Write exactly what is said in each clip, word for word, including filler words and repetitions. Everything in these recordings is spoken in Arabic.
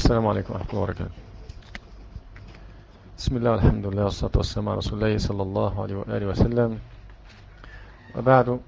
السلام عليكم ورحمة الله وبركاته. بسم الله والحمد لله والصلاة والسلام على رسول الله صلى الله عليه وآله وسلم، وبعد،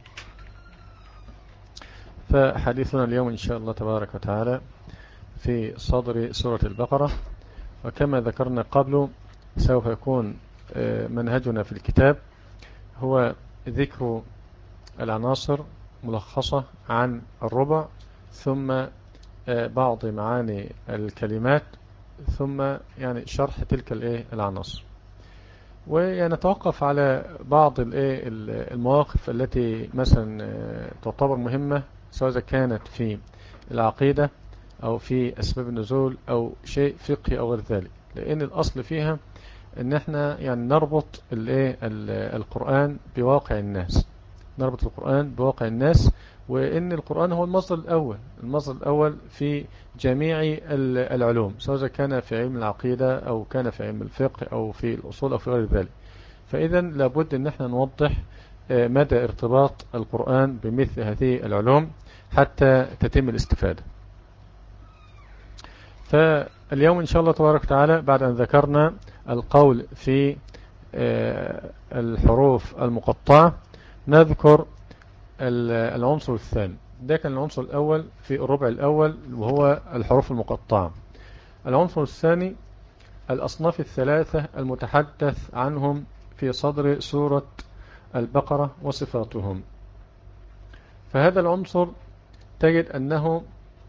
فحديثنا اليوم إن شاء الله تبارك وتعالى في صدر سورة البقرة. وكما ذكرنا قبل سوف يكون منهجنا في الكتاب هو ذكر العناصر ملخصة عن الربع، ثم بعض معاني الكلمات، ثم يعني شرح تلك الايه العناصر، ونتوقف على بعض الايه المواقف التي مثلا تعتبر مهمة، سواء كانت في العقيدة أو في أسباب النزول أو شيء فقهي أو غير ذلك، لأن الأصل فيها ان احنا يعني نربط الايه القرآن بواقع الناس، نربط القرآن بواقع الناس، وان القرآن هو المصدر الاول المصدر الاول في جميع العلوم، سواء كان في علم العقيدة او كان في علم الفقه او في الاصول او في غير ذلك. فاذا لابد ان احنا نوضح مدى ارتباط القرآن بمثل هذه العلوم حتى تتم الاستفادة. فاليوم إن شاء الله تبارك وتعالى بعد أن ذكرنا القول في الحروف المقطعة، نذكر العنصر الثاني. ده كان العنصر الأول في الربع الأول وهو الحروف المقطعة. العنصر الثاني الأصناف الثلاثة المتحدث عنهم في صدر سورة البقرة وصفاتهم. فهذا العنصر تجد أنه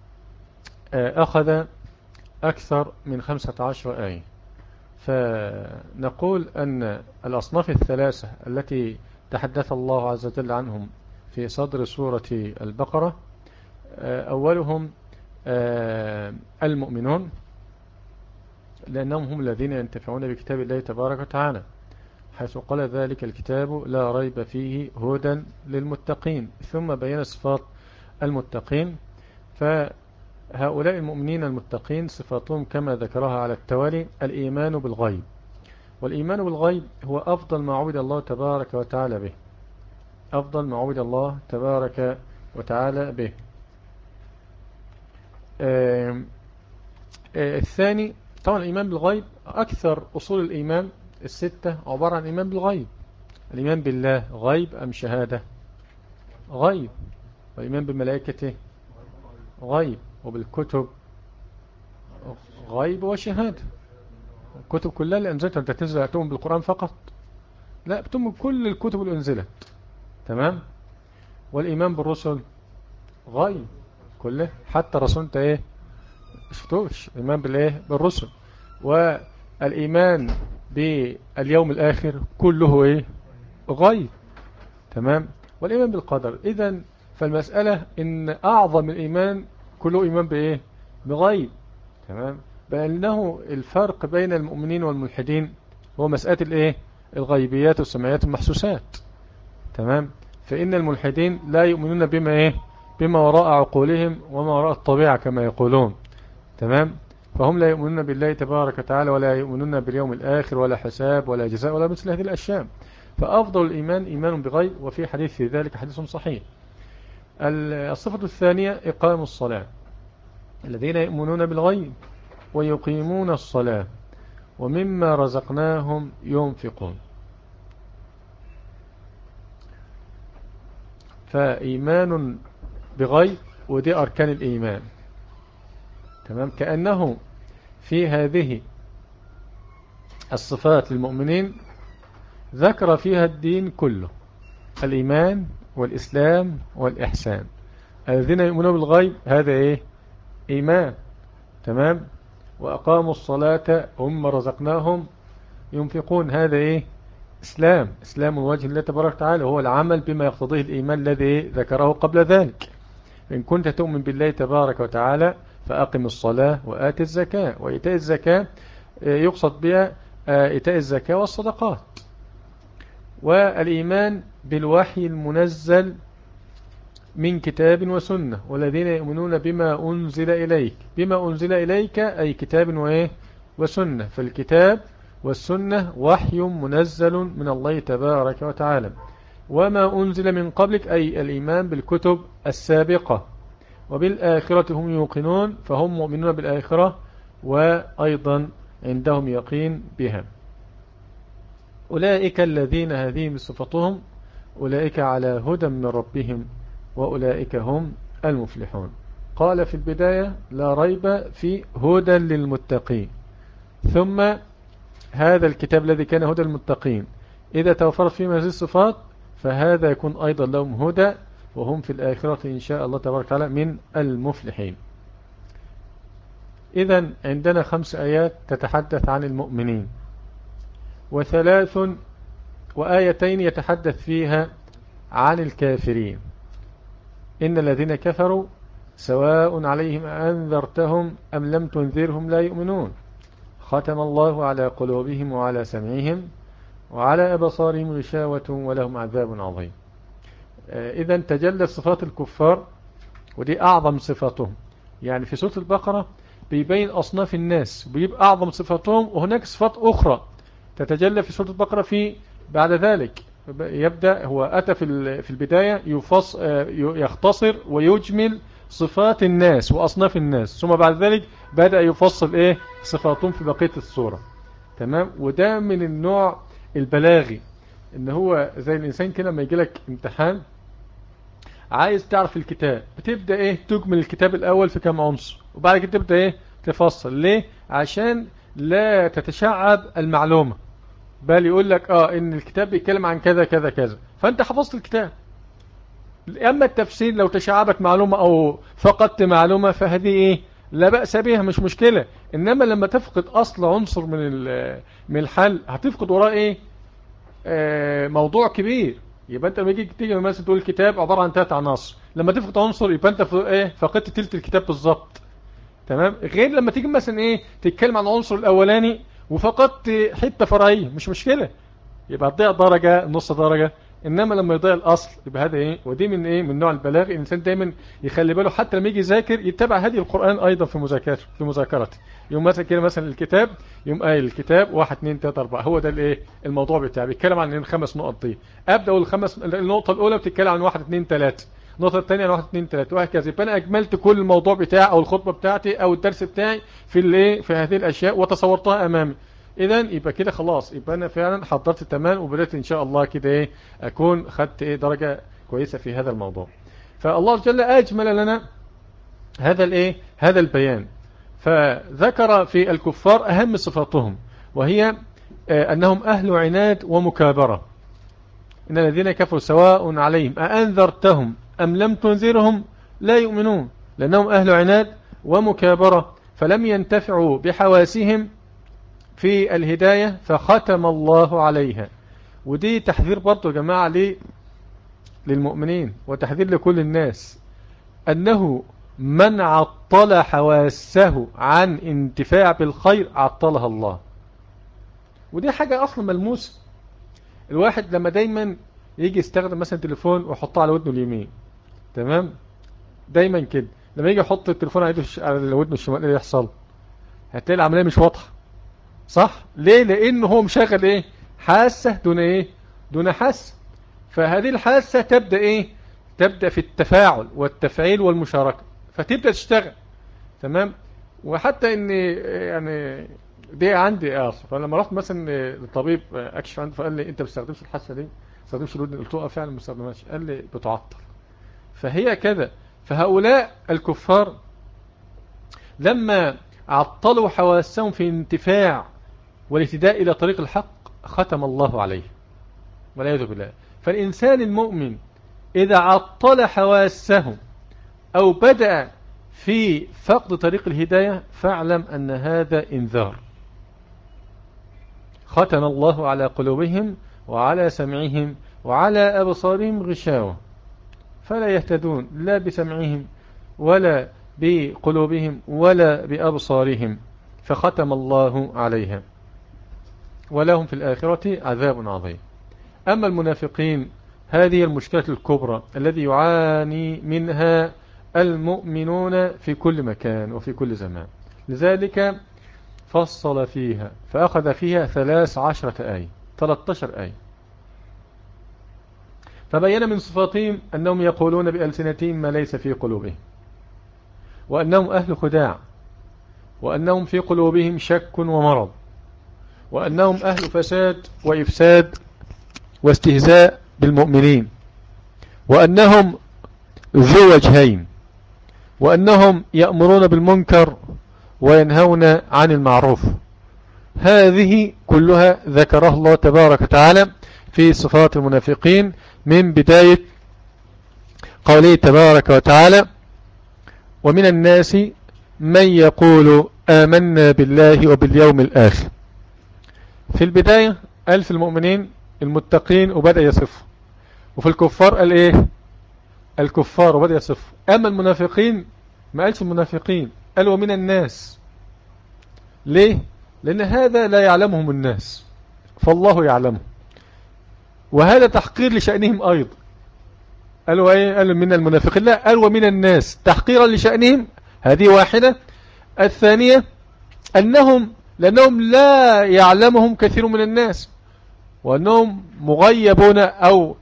أخذ أكثر من خمسة عشر آية. فنقول أن الأصناف الثلاثة التي تحدث الله عز وجل عنهم في صدر سورة البقرة، أولهم المؤمنون، لأنهم هم الذين ينتفعون بكتاب الله تبارك وتعالى، حيث قال ذلك الكتاب لا ريب فيه هدى للمتقين، ثم بين صفات المتقين. فهؤلاء المؤمنين المتقين صفاتهم كما ذكرها على التوالي: الإيمان بالغيب، والإيمان بالغيب هو أفضل ما عبد الله تبارك وتعالى به، أفضل ما عبد الله تبارك وتعالى به. آه آه الثاني طبعا الإيمان بالغيب، أكثر أصول الإيمان الستة عبارة عن الإيمان بالغيب. الإيمان بالله غيب أم شهادة؟ غيب. والإيمان بالملائكة غيب، وبالكتب غيب وشهادة. الكتب كلها اللي أنزلت، أنت تنزل تؤمن بالقرآن فقط؟ لا، بتؤمن كل الكتب اللي أنزلت. تمام. والإيمان بالرسل غيب كله، حتى الرسول انت ايه شفتوش. الإيمان بالايه بالرسل. والإيمان باليوم الآخر كله ايه غيب. تمام. والإيمان بالقدر. إذن فالمسألة إن أعظم الإيمان كله إيمان بإيه بغيب. تمام. بأنه الفرق بين المؤمنين والملحدين هو مسألة الإيه الغيبيات والسمعيات والمحسوسات. تمام. فإن الملحدين لا يؤمنون بما إيه بما وراء عقولهم وما وراء الطبيعة كما يقولون. تمام. فهم لا يؤمنون بالله تبارك وتعالى، ولا يؤمنون باليوم الآخر، ولا حساب، ولا جزاء، ولا مثل هذه الأشياء. فأفضل الإيمان إيمان بغيب، وفي حديث في ذلك حديث صحيح. الصفة الثانية إقام الصلاة، الذين يؤمنون بالغيب ويقيمون الصلاة ومما رزقناهم ينفقون. فإيمان بغيب ودي أركان الإيمان. تمام. كأنه في هذه الصفات للمؤمنين ذكر فيها الدين كله: الإيمان والإسلام والإحسان. الذين يؤمنون بالغيب هذا إيه إيمان. تمام. وأقاموا الصلاة ومما رزقناهم ينفقون، هذا إيه إسلام. إسلام وجه الله تبارك وتعالى هو العمل بما يقتضيه الإيمان الذي ذكره قبل ذلك. إن كنت تؤمن بالله تبارك وتعالى فأقم الصلاة وآت الزكاة. وإيتاء الزكاة يقصد بها إيتاء الزكاة والصدقات. والإيمان بالوحي المنزل من كتاب وسنة، والذين يؤمنون بما أنزل إليك. بما أنزل إليك أي كتاب وإيه وسنة. فالكتاب والسنة وحي منزل من الله تبارك وتعالى. وما أنزل من قبلك أي الإيمان بالكتب السابقة. وبالآخرة هم يوقنون، فهم مؤمنون بالآخرة وأيضا عندهم يقين بها. أولئك الذين هذه صفتهم أولئك على هدى من ربهم وأولئك هم المفلحون. قال في البداية لا ريب في هدى للمتقين، ثم هذا الكتاب الذي كان هدى للمتقين إذا توفرت فيه هذه الصفات فهذا يكون أيضا لهم هدى، وهم في الآخرة إن شاء الله تبارك وتعالى من المفلحين. إذا عندنا خمس آيات تتحدث عن المؤمنين، وثلاث وآيتين يتحدث فيها عن الكافرين. إن الذين كفروا سواء عليهم أنذرتهم أم لم تنذرهم لا يؤمنون، ختم الله على قلوبهم وعلى سمعهم وعلى أبصارهم غشاوة ولهم عذاب عظيم. إذا تجلت صفات الكفار، ودي أعظم صفاتهم. يعني في سورة البقرة بيبين أصناف الناس بيبقى أعظم صفاتهم، وهناك صفات أخرى تتجلى في سورة البقرة في بعد ذلك. يبدأ هو أتى في البداية يفص يختصر ويجمل صفات الناس وأصناف الناس، ثم بعد ذلك بدأ يفصل إيه صفاتهم في بقية السورة. تمام. وده من النوع البلاغي، إن هو زي الإنسان كده لما يجي لك امتحان عايز تعرف الكتاب، بتبدأ إيه تجمل الكتاب الأول في كم عنصر، وبعد كده تبدأ إيه تفصل. ليه؟ عشان لا تتشعب المعلومة، بل يقول لك آه إن الكتاب بيتكلم عن كذا كذا كذا، فأنت حفظت الكتاب. أما التفسير لو تشعبت معلومة أو فقدت معلومة فهذه إيه لا بأس بها، مش مشكلة. إنما لما تفقد أصل عنصر من من الحل هتفقد وراه إيه آه موضوع كبير. يبقى أنت لما تيجي تيجي مثلا تقول الكتاب عبارة عن ثلاث عناصر، لما تفقد عنصر يبقى أنت إيه فقدت تلت الكتاب بالظبط. تمام. غير لما تيجي مثلا إيه تتكلم عن العنصر الأولاني وفقدت حتة فرعية، مش مشكلة، يبقى هتضيع درجة نص درجة. انما لما يضيع الاصل يبقى هذا ايه. ودي من ايه من نوع البلاغ. الانسان دايما يخلي باله حتى لما يجي يذاكر يتبع هدي القرآن ايضا في مذاكرته في مذاكرته. يوم مثلا كده مثلا الكتاب يوم قايل الكتاب واحد اثنين ثلاثة أربعة، هو ده الايه الموضوع بتاعي، بيتكلم عن الخمس نقط دي. ابدا الخمس النقطة الاولى بتتكلم عن واحد اثنين ثلاثة، النقطة الثانية عن واحد اثنين ثلاثة، وهكذا. يبقى انا اجملت كل الموضوع بتاعي او الخطبة بتاعتي او الدرس بتاعي في الايه في هذه الاشياء وتصورتها امامي. اذا يبقى كده خلاص، يبقى انا فعلا حضرت تمام، وبدأت ان شاء الله كده ايه اكون خدت ايه درجة كويسة في هذا الموضوع. فالله جل اجمل لنا هذا الايه هذا البيان. فذكر في الكفار اهم صفاتهم، وهي انهم اهل عناد ومكابرة. ان الذين كفروا سواء عليهم أأنذرتهم ام لم تنذرهم لا يؤمنون، لانهم اهل عناد ومكابرة، فلم ينتفعوا بحواسهم في الهداية فختم الله عليها. ودي تحذير برضو يا جماعة ليه للمؤمنين، وتحذير لكل الناس، أنه من عطل حواسه عن انتفاع بالخير عطلها الله. ودي حاجة أصلا ملموسة. الواحد لما دايما يجي يستخدم مثلا تليفون ويحطه على ودنه اليمين، تمام، دايما كده لما يجي يحط التليفون على ودنه الشمال ايه يحصل؟ هتلاقي العملية مش واضحة، صح؟ ليه؟ لأنه هو مشغل ايه حاسة دون ايه دون حاسة. فهذه الحاسة تبدأ ايه تبدأ في التفاعل والتفعيل والمشاركة، فتبدأ تشتغل. تمام. وحتى ان يعني دي عندي اصلا، فلما رحت مثلا للطبيب اكشف عنده فقال لي انت ما بتستخدمش الحاسة دي، ما بتستخدمش الودن. قلت له فعلا ما بستخدمهاش. قال لي بتعطل. فهي كذا. فهؤلاء الكفار لما عطلوا حواسهم في انتفاع والاهتداء إلى طريق الحق ختم الله عليه والعياذ بالله. فالإنسان المؤمن إذا عطل حواسه أو بدأ في فقد طريق الهداية فاعلم أن هذا إنذار. ختم الله على قلوبهم وعلى سمعهم وعلى أبصارهم غشاوة، فلا يهتدون لا بسمعهم ولا بقلوبهم ولا بأبصارهم، فختم الله عليها ولهم في الآخرة عذاب عظيم. أما المنافقين هذه المشكلة الكبرى الذي يعاني منها المؤمنون في كل مكان وفي كل زمان. لذلك فصل فيها فأخذ فيها ثلاث عشرة آية ثلاثة عشر آية، فبين من صفاتهم أنهم يقولون بألسنتهم ما ليس في قلوبهم، وأنهم أهل خداع، وأنهم في قلوبهم شك ومرض، وأنهم أهل فساد وإفساد واستهزاء بالمؤمنين، وأنهم ذو وجهين، وأنهم يأمرون بالمنكر وينهون عن المعروف. هذه كلها ذكرها الله تبارك وتعالى في صفات المنافقين من بداية قوله تبارك وتعالى: ومن الناس من يقول آمنا بالله وباليوم الآخر. في البداية قال في المؤمنين المتقين وبدأ يصف، وفي الكفار قال ايه؟ الكفار وبدأ يصف. أما المنافقين ما قالش المنافقين، قال ومن الناس. ليه؟ لأن هذا لا يعلمهم الناس، فالله يعلمه، وهذا تحقير لشأنهم أيضا. قالوا ايه؟ قالوا من المنافقين، لا، قال ومن الناس تحقيرا لشأنهم. هذه واحدة. الثانية أنهم لأنهم لا يعلمهم كثير من الناس، وأنهم مغيبون أو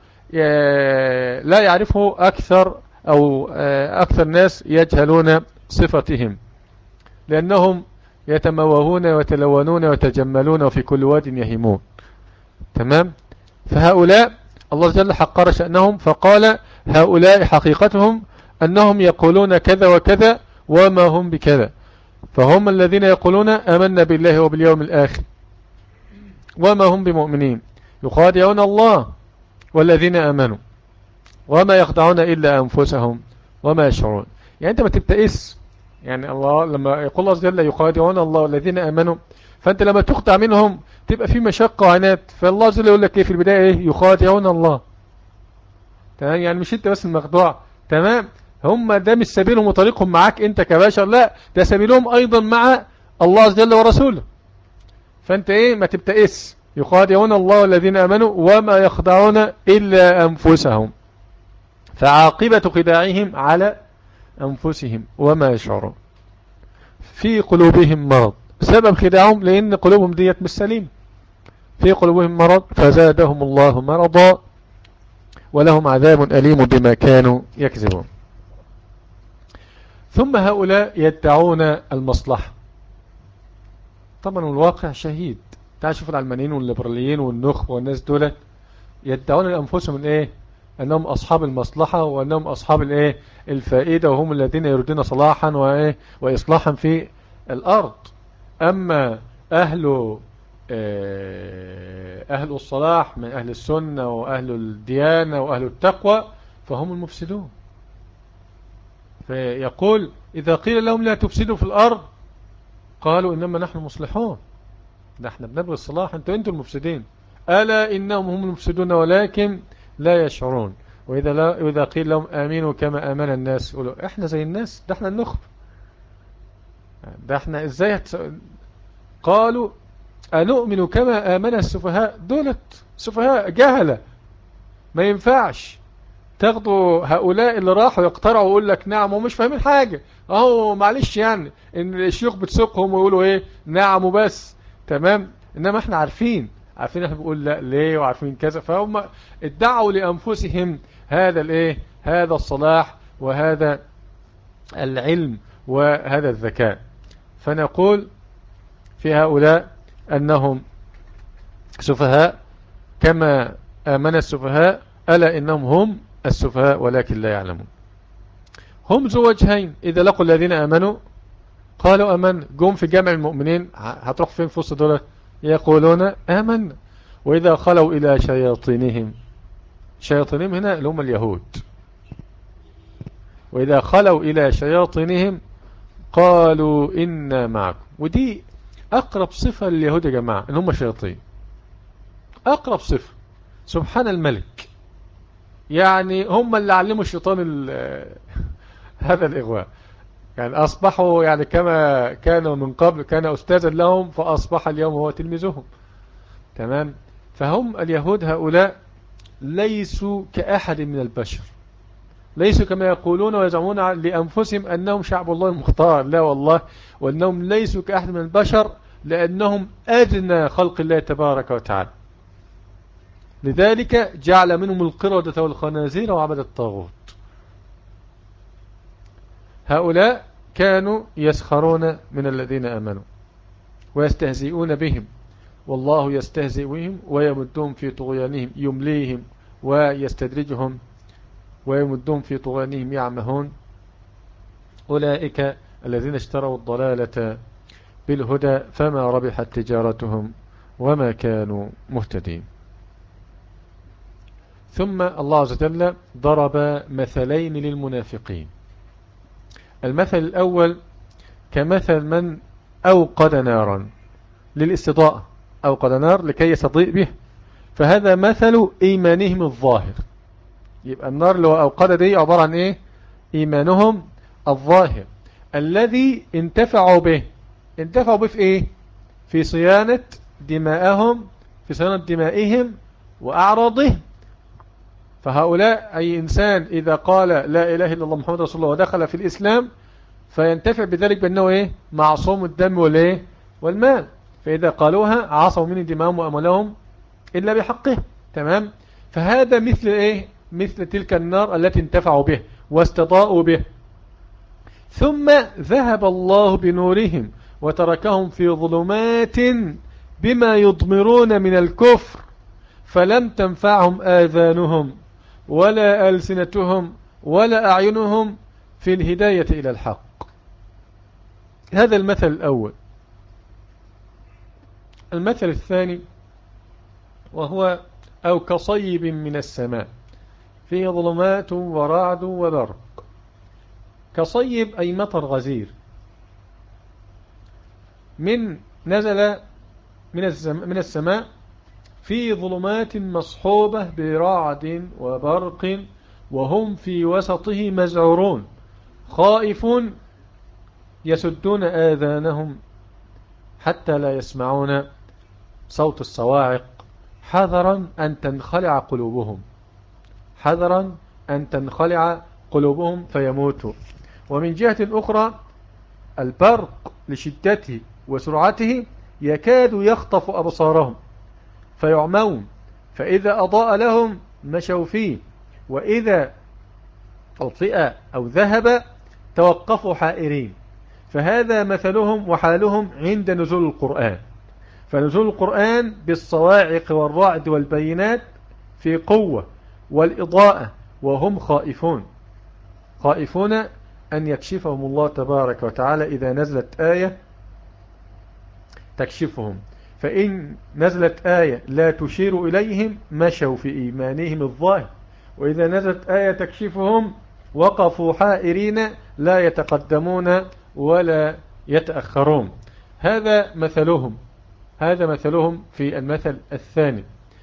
لا يعرفه أكثر أو أكثر ناس يجهلون صفتهم، لأنهم يتموهون ويتلونون ويتجملون وفي كل واد يهيمون. تمام؟ فهؤلاء الله جل حقر شأنهم فقال هؤلاء حقيقتهم أنهم يقولون كذا وكذا وما هم بكذا. فهم الذين يقولون آمنا بالله وباليوم الآخر وما هم بمؤمنين، يخادعون الله والذين آمنوا وما يخدعون إلا أنفسهم وما يشعرون. يعني أنت ما تبتئس، يعني الله لما يقول الله جل يخادعون الله والذين آمنوا، فأنت لما تخدع منهم تبقى في مشقة وعنات. فالله جل يقول لك إيه في البداية؟ إيه؟ يخادعون الله. تمام؟ يعني مش أنت بس المخدوع. تمام؟ هم ده مش سبيلهم وطريقهم معاك أنت كبشر، لا، ده سبيلهم أيضا مع الله جل ورسوله. فأنت إيه؟ ما تبتئس. يخادعون الله والذين آمنوا وما يخدعون إلا أنفسهم، فعاقبة خداعهم على أنفسهم وما يشعرون. في قلوبهم مرض، سبب خداعهم لأن قلوبهم ديت مش سليم. في قلوبهم مرض فزادهم الله مرضا ولهم عذاب أليم بما كانوا يكذبون. ثم هؤلاء يدعون المصلحة. طبعا الواقع شهيد. تعال شوف العلمانيين والليبراليين والنخب والناس دولت يدعون لأنفسهم من ايه؟ أنهم أصحاب المصلحة وأنهم أصحاب الايه؟ الفائدة، وهم الذين يريدون صلاحا وايه؟ وإصلاحا في الأرض. أما أهل أهل الصلاح من أهل السنة وأهل الديانة وأهل التقوى فهم المفسدون. فيقول إذا قيل لهم لا تفسدوا في الأرض قالوا إنما نحن مصلحون، نحن بنبغي الصلاح، أنتوا أنتوا المفسدين. ألا إنهم هم المفسدون ولكن لا يشعرون. وإذا لا إذا قيل لهم آمنوا كما آمن الناس يقولوا إحنا زي الناس، ده إحنا النخب، ده إحنا إزاي هتس... قالوا أنؤمن كما آمن السفهاء. دولت سفهاء جهلة، ما ينفعش تاخدوا هؤلاء اللي راحوا يقترعوا ويقول لك نعم ومش فاهمين حاجة. اهو معلش يعني ان الشيوخ بتسوقهم ويقولوا ايه نعم وبس. تمام؟ انما احنا عارفين عارفين احنا بنقول لا ليه وعارفين كذا. فهم ادعوا لانفسهم هذا الايه هذا الصلاح وهذا العلم وهذا الذكاء. فنقول في هؤلاء انهم سفهاء كما آمن السفهاء، ألا إنهم هم السفهاء ولكن لا يعلمون. هم ذو وجهين، إذا لقوا الذين آمنوا قالوا آمن. جم في جمع المؤمنين هتروح فين في وسط دول؟ يقولون آمن. وإذا خلوا إلى شياطينهم، شياطينهم هنا اللي هم اليهود، وإذا خلوا إلى شياطينهم قالوا إنا معكم. ودي أقرب صفة لليهود يا جماعة، إن هم شياطين. أقرب صفة، سبحان الملك. يعني هم اللي علموا الشيطان هذا الإغواء. يعني أصبحوا يعني كما كانوا من قبل، كان أستاذا لهم فأصبح اليوم هو تلميذهم. تمام؟ فهم اليهود هؤلاء ليسوا كأحد من البشر، ليسوا كما يقولون ويزعمون لأنفسهم أنهم شعب الله المختار. لا والله، وأنهم ليسوا كأحد من البشر لأنهم أدنى خلق الله تبارك وتعالى. لذلك جعل منهم القردة والخنازير وعبد الطاغوت. هؤلاء كانوا يسخرون من الذين آمنوا ويستهزئون بهم والله يستهزئ بهم ويمدهم في طغيانهم يمليهم ويستدرجهم ويمدهم في طغيانهم يعمهون أولئك الذين اشتروا الضلالة بالهدى فما ربحت تجارتهم وما كانوا مهتدين. ثم الله عز وجل ضرب مثلين للمنافقين. المثل الأول كمثل من أوقد نارا للاستضاءة، أوقد نار لكي يستضيء به، فهذا مثل إيمانهم الظاهر. يبقى النار اللي هو أوقد دي عبارة عن إيه؟ إيمانهم الظاهر الذي انتفعوا به. انتفعوا به في إيه؟ في صيانة دماءهم، في صيانة دمائهم وأعراضهم. فهؤلاء أي إنسان إذا قال لا إله إلا الله محمد رسول الله ودخل في الإسلام فينتفع بذلك بأنه إيه؟ معصوم الدم والإيه؟ والمال، فإذا قالوها عصوا من دماءهم وأموالهم إلا بحقه. تمام؟ فهذا مثل إيه؟ مثل تلك النار التي انتفعوا به واستضاءوا به. ثم ذهب الله بنورهم وتركهم في ظلمات بما يضمرون من الكفر فلم تنفعهم آذانهم ولا ألسنتهم ولا أعينهم في الهداية إلى الحق. هذا المثل الأول. المثل الثاني وهو أو كصيب من السماء فيه ظلمات ورعد وبرق. كصيب أي مطر غزير من نزل من السماء في ظلمات مصحوبة برعد وبرق وهم في وسطه مزعورون خائفون يسدون آذانهم حتى لا يسمعون صوت الصواعق حذرا أن تنخلع قلوبهم، حذرا أن تنخلع قلوبهم فيموتوا. ومن جهة أخرى البرق لشدته وسرعته يكاد يخطف أبصارهم فيعمون، فإذا أضاء لهم مشوا فيه وإذا أطفئ أو ذهب توقفوا حائرين. فهذا مثلهم وحالهم عند نزول القرآن. فنزول القرآن بالصواعق والرعد والبينات في قوة والإضاءة وهم خائفون، خائفون أن يكشفهم الله تبارك وتعالى إذا نزلت آية تكشفهم. فإن نزلت آية لا تشير إليهم مشوا في إيمانهم الظاهر، وإذا نزلت آية تكشفهم وقفوا حائرين لا يتقدمون ولا يتأخرون. هذا مثلهم، هذا مثلهم في المثل الثاني،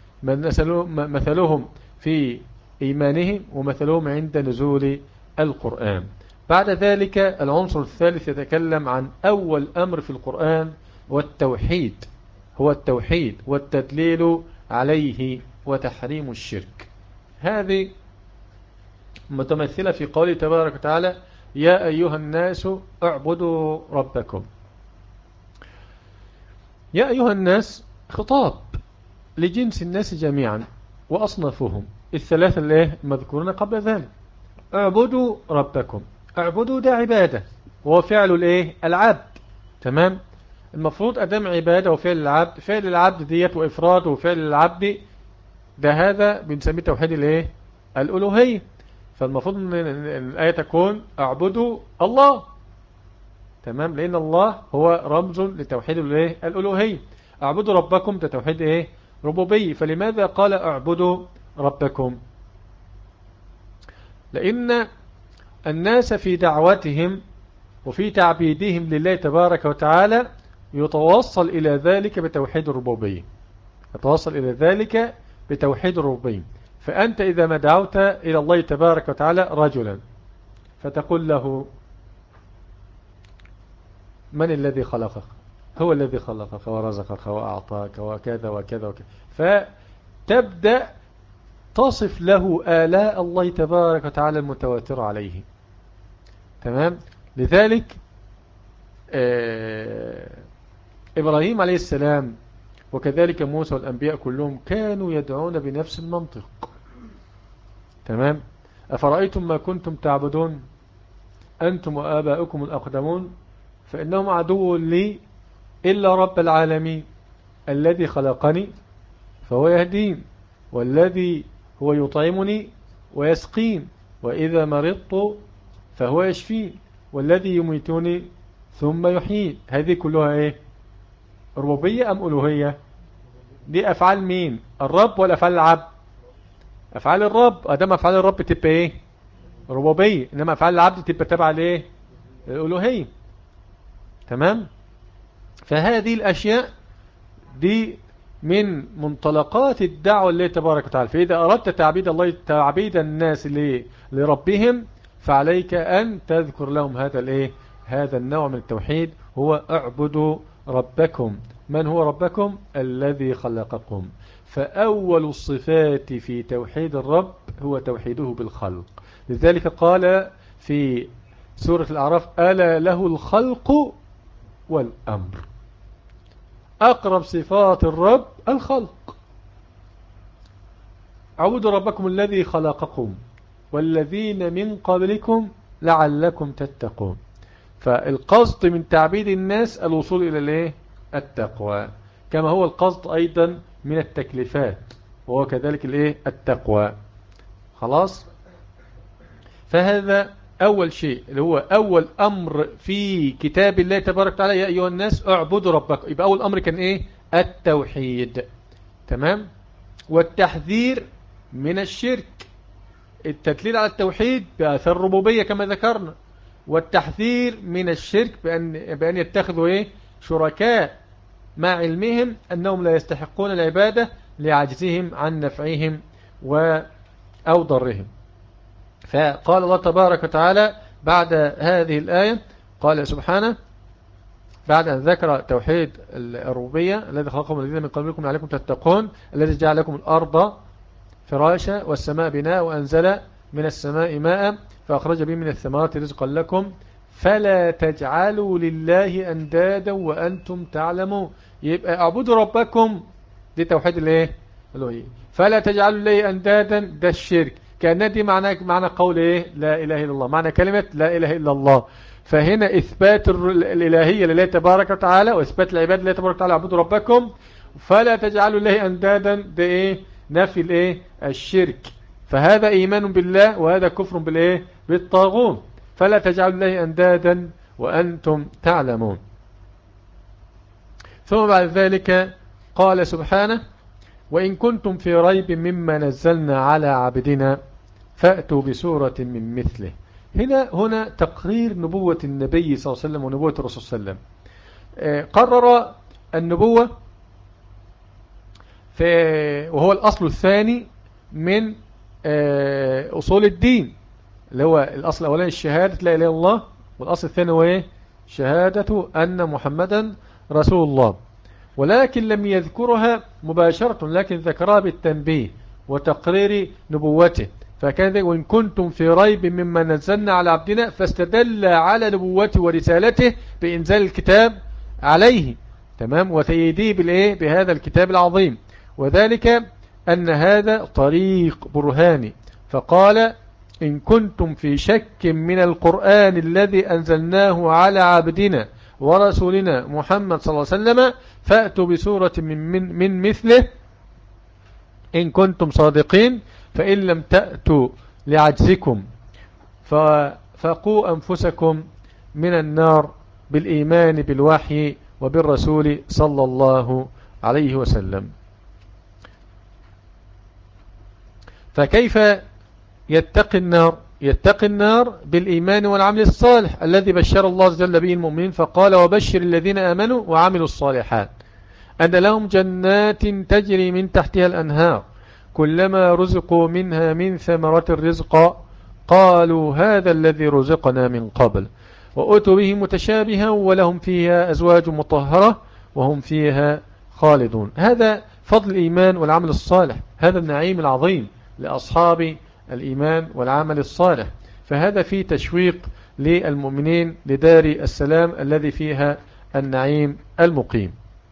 مثلهم في إيمانهم ومثلهم عند نزول القرآن. بعد ذلك العنصر الثالث يتكلم عن أول أمر في القرآن والتوحيد، هو التوحيد والتدليل عليه وتحريم الشرك. هذه متمثلة في قوله تبارك وتعالى يا أيها الناس اعبدوا ربكم. يا أيها الناس خطاب لجنس الناس جميعا وأصنافهم الثلاثة اللي مذكورون قبل ذلك. اعبدوا ربكم، اعبدوا ده عبادة وهو فعل الايه العبد. تمام؟ المفروض أدام عبادة وفعل العبد، فعل العبد ديت وإفراد وفعل العبد ده هذا بنسميه توحيد الايه الألوهية. فالمفروض ان الآية تكون اعبدوا الله. تمام؟ لأن الله هو رمز لتوحيد الايه الألوهية. اعبدوا ربكم ده توحيد ايه ربوبية. فلماذا قال اعبدوا ربكم؟ لأن الناس في دعوتهم وفي تعبيدهم لله تبارك وتعالى يتوصل إلى ذلك بتوحيد الربوبية، يتوصل إلى ذلك بتوحيد الربوبية. فأنت إذا ما دعوت إلى الله تبارك وتعالى رجلا فتقول له من الذي خلقك؟ هو الذي خلقك ورزقك وأعطاك وكذا وكذا وكذا، فتبدأ تصف له آلاء الله تبارك وتعالى المتواترة عليه. تمام؟ لذلك آه إبراهيم عليه السلام وكذلك موسى والأنبياء كلهم كانوا يدعون بنفس المنطق. تمام؟ أفرأيتم ما كنتم تعبدون أنتم وآباؤكم الأقدمون فإنهم عدو لي إلا رب العالمين الذي خلقني فهو يهدين والذي هو يطعمني ويسقين وإذا مرضت فهو يشفين والذي يميتني ثم يحيين. هذه كلها إيه؟ ربوبية أم ألوهية؟ دي أفعال مين؟ الرب ولا أفعال العبد؟ أفعال الرب. أدام أفعال الرب تبقى إيه؟ ربوبية. إنما أفعال العبد تبقى تبع لإيه؟ الألوهية. تمام؟ فهذه الأشياء دي من منطلقات الدعوة الله تبارك وتعالى. فإذا أردت تعبيد الله تعبيد الناس لربهم فعليك أن تذكر لهم هذا الإيه؟ هذا النوع من التوحيد، هو اعبدوا ربكم. من هو ربكم؟ الذي خلقكم. فأول الصفات في توحيد الرب هو توحيده بالخلق. لذلك قال في سورة الأعراف ألا له الخلق والأمر. أقرب صفات الرب الخلق. اعبدوا ربكم الذي خلقكم والذين من قبلكم لعلكم تتقون. فالقصد من تعبيد الناس الوصول إلى الايه؟ التقوى، كما هو القصد أيضا من التكليفات وهو كذلك الايه؟ التقوى. خلاص. فهذا أول شيء اللي هو أول أمر في كتاب الله تبارك وتعالى يا أيها الناس اعبدوا ربكم. يبقى أول أمر كان إيه؟ التوحيد. تمام. والتحذير من الشرك، التدليل على التوحيد بأثر الربوبية كما ذكرنا، والتحذير من الشرك بأن, بأن يتخذوا إيه؟ شركاء مع علمهم أنهم لا يستحقون العبادة لعجزهم عن نفعهم أو ضرهم. فقال الله تبارك وتعالى بعد هذه الآية قال سبحانه بعد أن ذكر توحيد الربوبية الذي خلقكم الذين من قبلكم لعلكم تتقون الذي جعل لكم الأرض فراشا والسماء بناء وأنزل من السماء ماء فأخرج به من الثمرات رزقا لكم فلا تجعلوا لله أندادا وأنتم تعلمون. يبقى اعبدوا ربكم دي توحيد الايه؟ الالوهيه. فلا تجعلوا لله أندادا ده الشرك. كأن دي معنى معنى قول ايه؟ لا إله إلا الله، معنى كلمة لا إله إلا الله. فهنا إثبات الإلهية لله تبارك وتعالى وإثبات العباد لله تبارك وتعالى اعبدوا ربكم فلا تجعلوا لله أندادا ده ايه؟ نفي الايه؟ الشرك. فهذا إيمان بالله وهذا كفر بالايه؟ بالطاغوت. فلا تجعلوا لله أندادا وأنتم تعلمون. ثم بعد ذلك قال سبحانه وإن كنتم في ريب مما نزلنا على عبدنا فأتوا بسورة من مثله. هنا هنا تقرير نبوة النبي صلى الله عليه وسلم ونبوة الرسول صلى الله عليه وسلم. قرر النبوة في وهو الأصل الثاني من أصول الدين اللي هو الأصل الأولاني الشهادة لا إله إلا الله، والأصل الثاني هو إيه؟ شهادة أن محمدا رسول الله. ولكن لم يذكرها مباشرة لكن ذكرها بالتنبيه وتقرير نبوته. فكان وإن كنتم في ريب مما نزلنا على عبدنا فاستدل على نبوته ورسالته بإنزال الكتاب عليه. تمام. وتأييده بالإيه؟ بهذا الكتاب العظيم، وذلك أن هذا طريق برهاني. فقال إن كنتم في شك من القرآن الذي أنزلناه على عبدنا ورسولنا محمد صلى الله عليه وسلم فأتوا بسورة من, من, من مثله إن كنتم صادقين فإن لم تأتوا لعجزكم فقوا أنفسكم من النار بالإيمان بالوحي وبالرسول صلى الله عليه وسلم. فكيف يتقي النار؟ يتقي النار بالإيمان والعمل الصالح الذي بشر الله عز وجل به المؤمنين. فقال وبشر الذين آمنوا وعملوا الصالحات أن لهم جنات تجري من تحتها الأنهار كلما رزقوا منها من ثمرة الرزق قالوا هذا الذي رزقنا من قبل وأتوا به متشابها ولهم فيها أزواج مطهرة وهم فيها خالدون. هذا فضل الإيمان والعمل الصالح، هذا النعيم العظيم لأصحاب الإيمان والعمل الصالح. فهذا فيه تشويق للمؤمنين لدار السلام الذي فيها النعيم المقيم.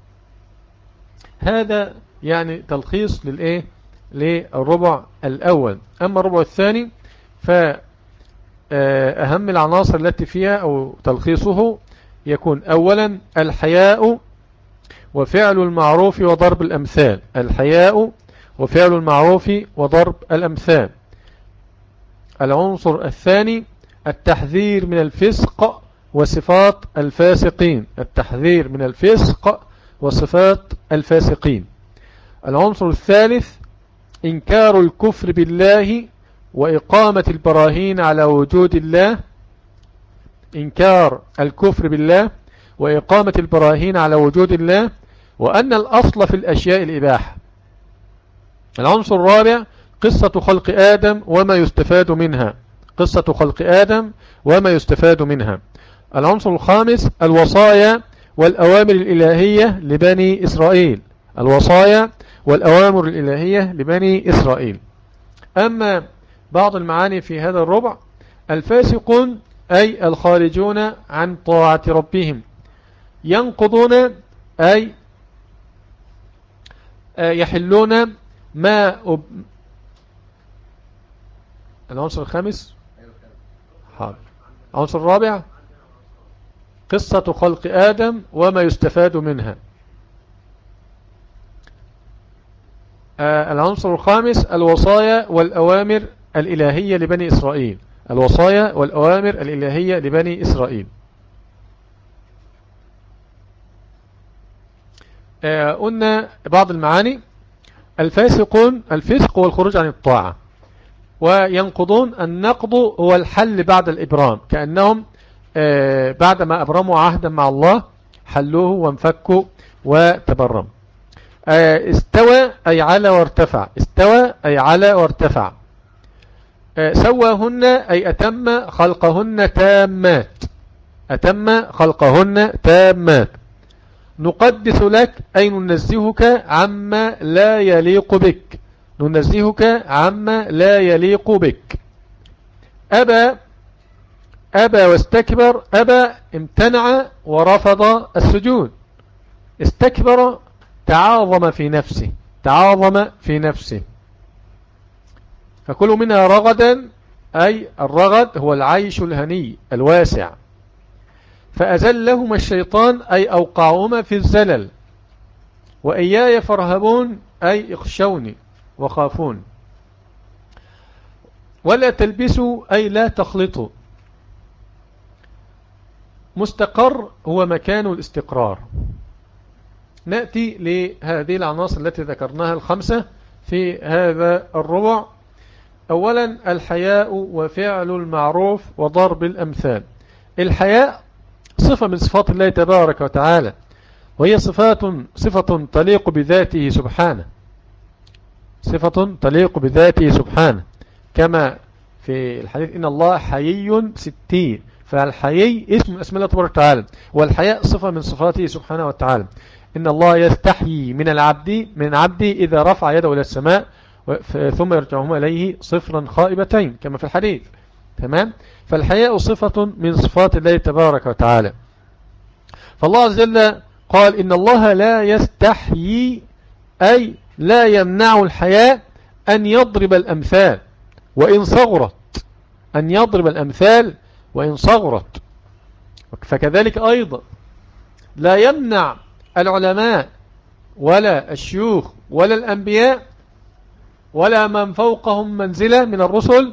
هذا يعني تلخيص للإيه؟ للربع الأول. أما الربع الثاني أهم العناصر التي فيها أو تلخيصه يكون أولا الحياء وفعل المعروف وضرب الأمثال. الحياء وفعل المعروف وضرب الأمثال. العنصر الثاني التحذير من الفسق وصفات الفاسقين. التحذير من الفسق وصفات الفاسقين. العنصر الثالث إنكار الكفر بالله وإقامة البراهين على وجود الله. إنكار الكفر بالله وإقامة البراهين على وجود الله، وأن الأصل في الأشياء الإباحة. العنصر الرابع قصة خلق آدم وما يستفاد منها. قصة خلق آدم وما يستفاد منها. العنصر الخامس الوصايا والأوامر الإلهية لبني إسرائيل. الوصايا والأوامر الإلهية لبني إسرائيل. أما بعض المعاني في هذا الربع: الفاسقون أي الخارجون عن طاعة ربهم. ينقضون أي يحلون ما أب... العنصر الخامس حاضر. العنصر الرابع قصة خلق آدم وما يستفاد منها. آه العنصر الخامس الوصايا والأوامر الإلهية لبني إسرائيل. الوصايا والأوامر الإلهية لبني إسرائيل. آه قلنا بعض المعاني: الفاسقون الفسق والخروج عن الطاعة، وينقضون النقض هو الحل بعد الإبرام، كأنهم آه بعدما أبرموا عهدا مع الله حلوه وانفكوا وتبرم. آه استوى أي على وارتفع. استوى أي على وارتفع. آه سواهن أي أتم خلقهن تامات. أتم خلقهن تامات. نقدس لك أي ننزهك عما لا يليق بك. ننزهك عما لا يليق بك. أبى أبى واستكبر. أبى امتنع ورفض السجود. استكبر تعاظم في نفسه. تعاظم في نفسه. فكل منها رغدا أي الرغد هو العيش الهني الواسع. فأزلهما الشيطان أي أوقعهما في الزلل. وإياي فارهبون أي اخشوني وخافون. ولا تلبسوا أي لا تخلطوا. مستقر هو مكان الاستقرار. نأتي لهذه العناصر التي ذكرناها الخمسة في هذا الربع. أولا الحياء وفعل المعروف وضرب الأمثال. الحياء صفة من صفات الله تبارك وتعالى، وهي صفات صفة تليق بذاته سبحانه. صفة تليق بذاته سبحانه، كما في الحديث إن الله حيي ستير. فالحيي اسم من اسم الله تبارك وتعالى، والحياء صفة من صفاته سبحانه وتعالى. إن الله يستحيي من العبد من عبده إذا رفع يده إلى السماء ثم يرجعهما إليه صفرا خائبتين، كما في الحديث. تمام. فالحياء صفة من صفات الله تبارك وتعالى. فالله عز وجل قال إن الله لا يستحيي أي لا يمنع الحياء أن يضرب الأمثال وإن صغرت. أن يضرب الأمثال وإن صغرت. فكذلك أيضا لا يمنع العلماء ولا الشيوخ ولا الأنبياء ولا من فوقهم منزلة من الرسل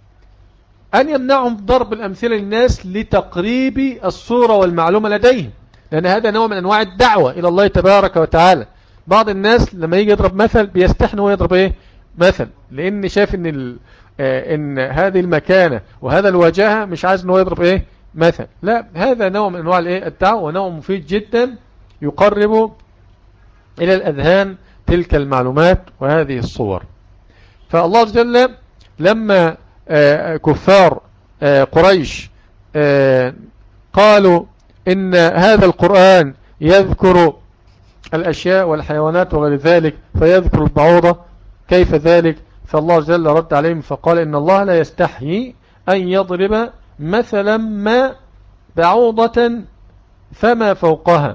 أن يمنعهم ضرب الأمثلة للناس لتقريب الصورة والمعلومة لديهم، لأن هذا نوع من أنواع الدعوة إلى الله تبارك وتعالى. بعض الناس لما يجي يضرب مثل بيستحن ويضرب إيه مثل، لأن شايف إن, ال... آه إن هذه المكانة وهذا الوجاهة مش عايز إنه يضرب إيه مثل. لا، هذا نوع من أنواع الإيه الدعوة، ونوع مفيد جدا يقرب إلى الأذهان تلك المعلومات وهذه الصور. فالله عز وجل لما آه كفار آه قريش آه قالوا إن هذا القرآن يذكر الأشياء والحيوانات وغير ذلك فيذكر البعوضة، كيف ذلك؟ فالله عز وجل رد عليهم فقال إن الله لا يستحيي أن يضرب مثلا ما بعوضة فما فوقها.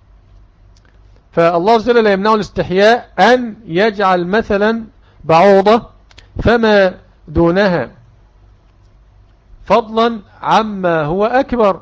فالله عز وجل لا يمنع الاستحياء أن يجعل مثلا بعوضة فما دونها فضلا عما هو أكبر.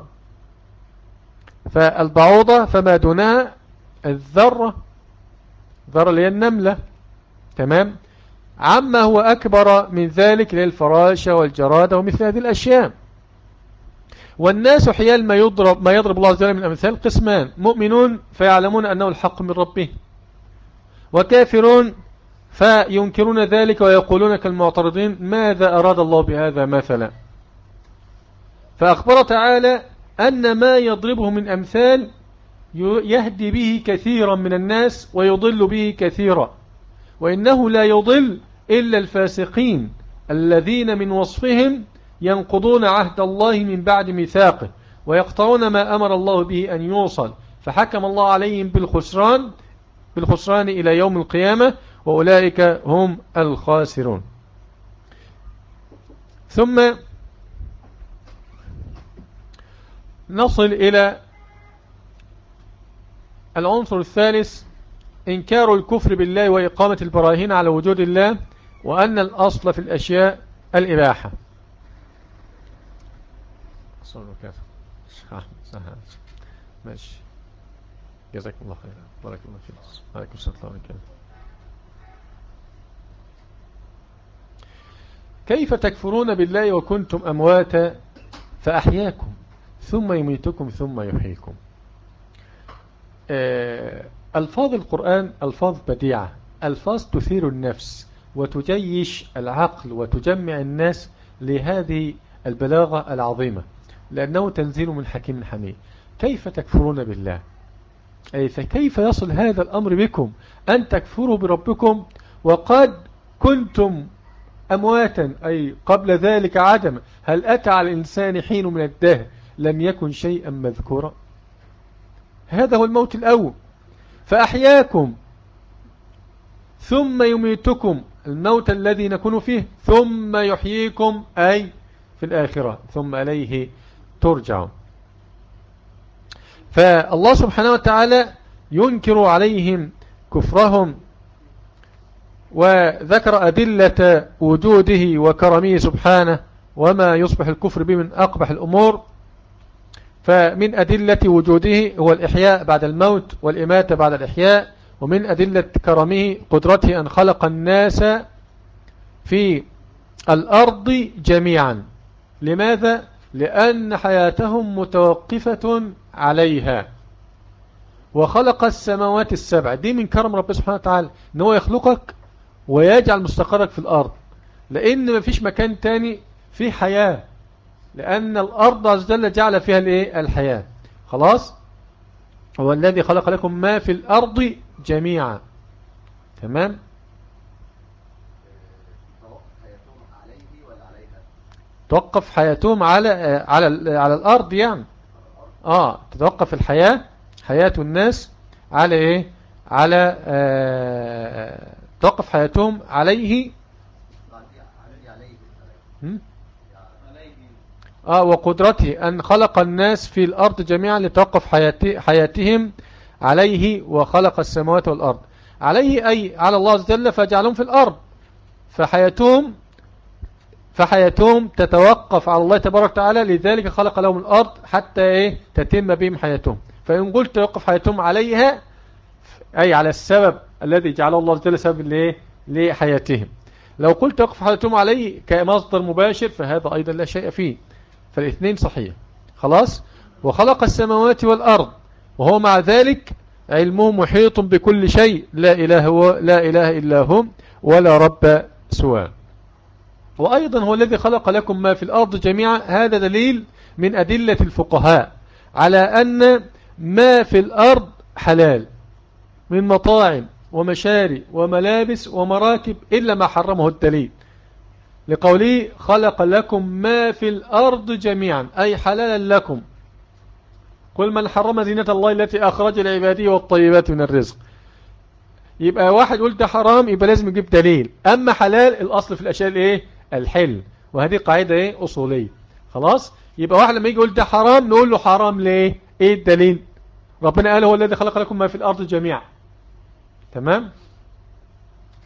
فالبعوضة فما دونها الذرة، ذرة اللي هي النملة، تمام، عما هو أكبر من ذلك للفراشة والجرادة ومثل هذه الأشياء. والناس حيال ما يضرب ما يضرب الله عز وجل من أمثال قسمان: مؤمنون فيعلمون أنه الحق من ربه، وكافرون فينكرون ذلك ويقولون كالمعترضين ماذا أراد الله بهذا مثلا. فأخبر تعالى أن ما يضربه من أمثال يهدي به كثيرا من الناس ويضل به كثيرا، وإنه لا يضل إلا الفاسقين الذين من وصفهم ينقضون عهد الله من بعد ميثاقه ويقطعون ما أمر الله به أن يوصل، فحكم الله عليهم بالخسران بالخسران إلى يوم القيامة، وأولئك هم الخاسرون. ثم نصل إلى العنصر الثالث: إنكار الكفر بالله وإقامة البراهين على وجود الله، وأن الأصل في الأشياء الإباحة. ماشي، جزاكم الله خيرا، بارك الله فيك، عليكم السلام عليكم. كيف تكفرون بالله وكنتم أمواتا فأحياكم ثم يميتكم ثم يحييكم؟ آه ألفاظ القرآن ألفاظ بديعة، ألفاظ تثير النفس وتجيش العقل وتجمع الناس لهذه البلاغة العظيمة، لأنه تنزيل من حكيم حميد. كيف تكفرون بالله؟ أي فكيف يصل هذا الأمر بكم أن تكفروا بربكم وقد كنتم أمواتا، أي قبل ذلك عدم. هل أتى على الإنسان حين من الدهر لم يكن شيئا مذكورا؟ هذا هو الموت الأول. فأحياكم ثم يميتكم، الموت الذي نكون فيه، ثم يحييكم أي في الآخرة، ثم إليه ترجعون. فالله سبحانه وتعالى ينكر عليهم كفرهم، وذكر أدلة وجوده وكرمه سبحانه، وما يصبح الكفر به من أقبح الأمور. فمن أدلة وجوده هو الإحياء بعد الموت والإماتة بعد الإحياء، ومن أدلة كرمه قدرته أن خلق الناس في الأرض جميعا. لماذا؟ لأن حياتهم متوقفة عليها. وخلق السماوات السبع، دي من كرم رب سبحانه وتعالى، أنه يخلقك ويجعل مستقرك في الأرض، لأن ما فيش مكان تاني فيه حياة، لأن الأرض عز وجل جعل فيها الايه الحياة. خلاص، هو الذي خلق لكم ما في الأرض جميعا. تمام. توقف حياتهم على على على الأرض يعني. آه تتوقف الحياة، حياة الناس على إيه؟ على آه توقف حياتهم عليه. آه وقدرته أن خلق الناس في الأرض جميعا لتوقف حياتي حياتهم عليه، وخلق السماوات والأرض عليه أي على الله عز وجل، فجعلهم في الأرض، فحياتهم فحياتهم تتوقف على الله تبارك وتعالى، لذلك خلق لهم الأرض حتى إيه تتم بهم حياتهم. فإن قلت توقف حياتهم عليها أي على السبب الذي جعله الله عز وجل سبب لحياتهم. لو قلت توقف حياتهم عليه كمصدر مباشر فهذا أيضا لا شيء فيه، فالاثنين صحيح. خلاص. وخلق السماوات والأرض وهو مع ذلك علمه محيط بكل شيء، لا إله, هو لا إله إلا هم ولا رب سواه. وأيضا هو الذي خلق لكم ما في الأرض جميعا، هذا دليل من أدلة الفقهاء على أن ما في الأرض حلال من مطاعم ومشاري وملابس ومراكب إلا ما حرمه الدليل، لقوله خلق لكم ما في الأرض جميعا أي حلالا لكم. قل من حرم زينة الله التي أخرج لعباده والطيبات من الرزق. يبقى واحد قلت حرام يبقى لازم يجيب دليل. أما حلال الأصل في الأشياء الإيه؟ الحل، وهذه قاعدة إيه؟ أصولية. خلاص. يبقى واحد لما يجي يقول ده حرام نقول له حرام ليه؟ إيه الدليل؟ ربنا قال هو الذي خلق لكم ما في الأرض جميعا. تمام.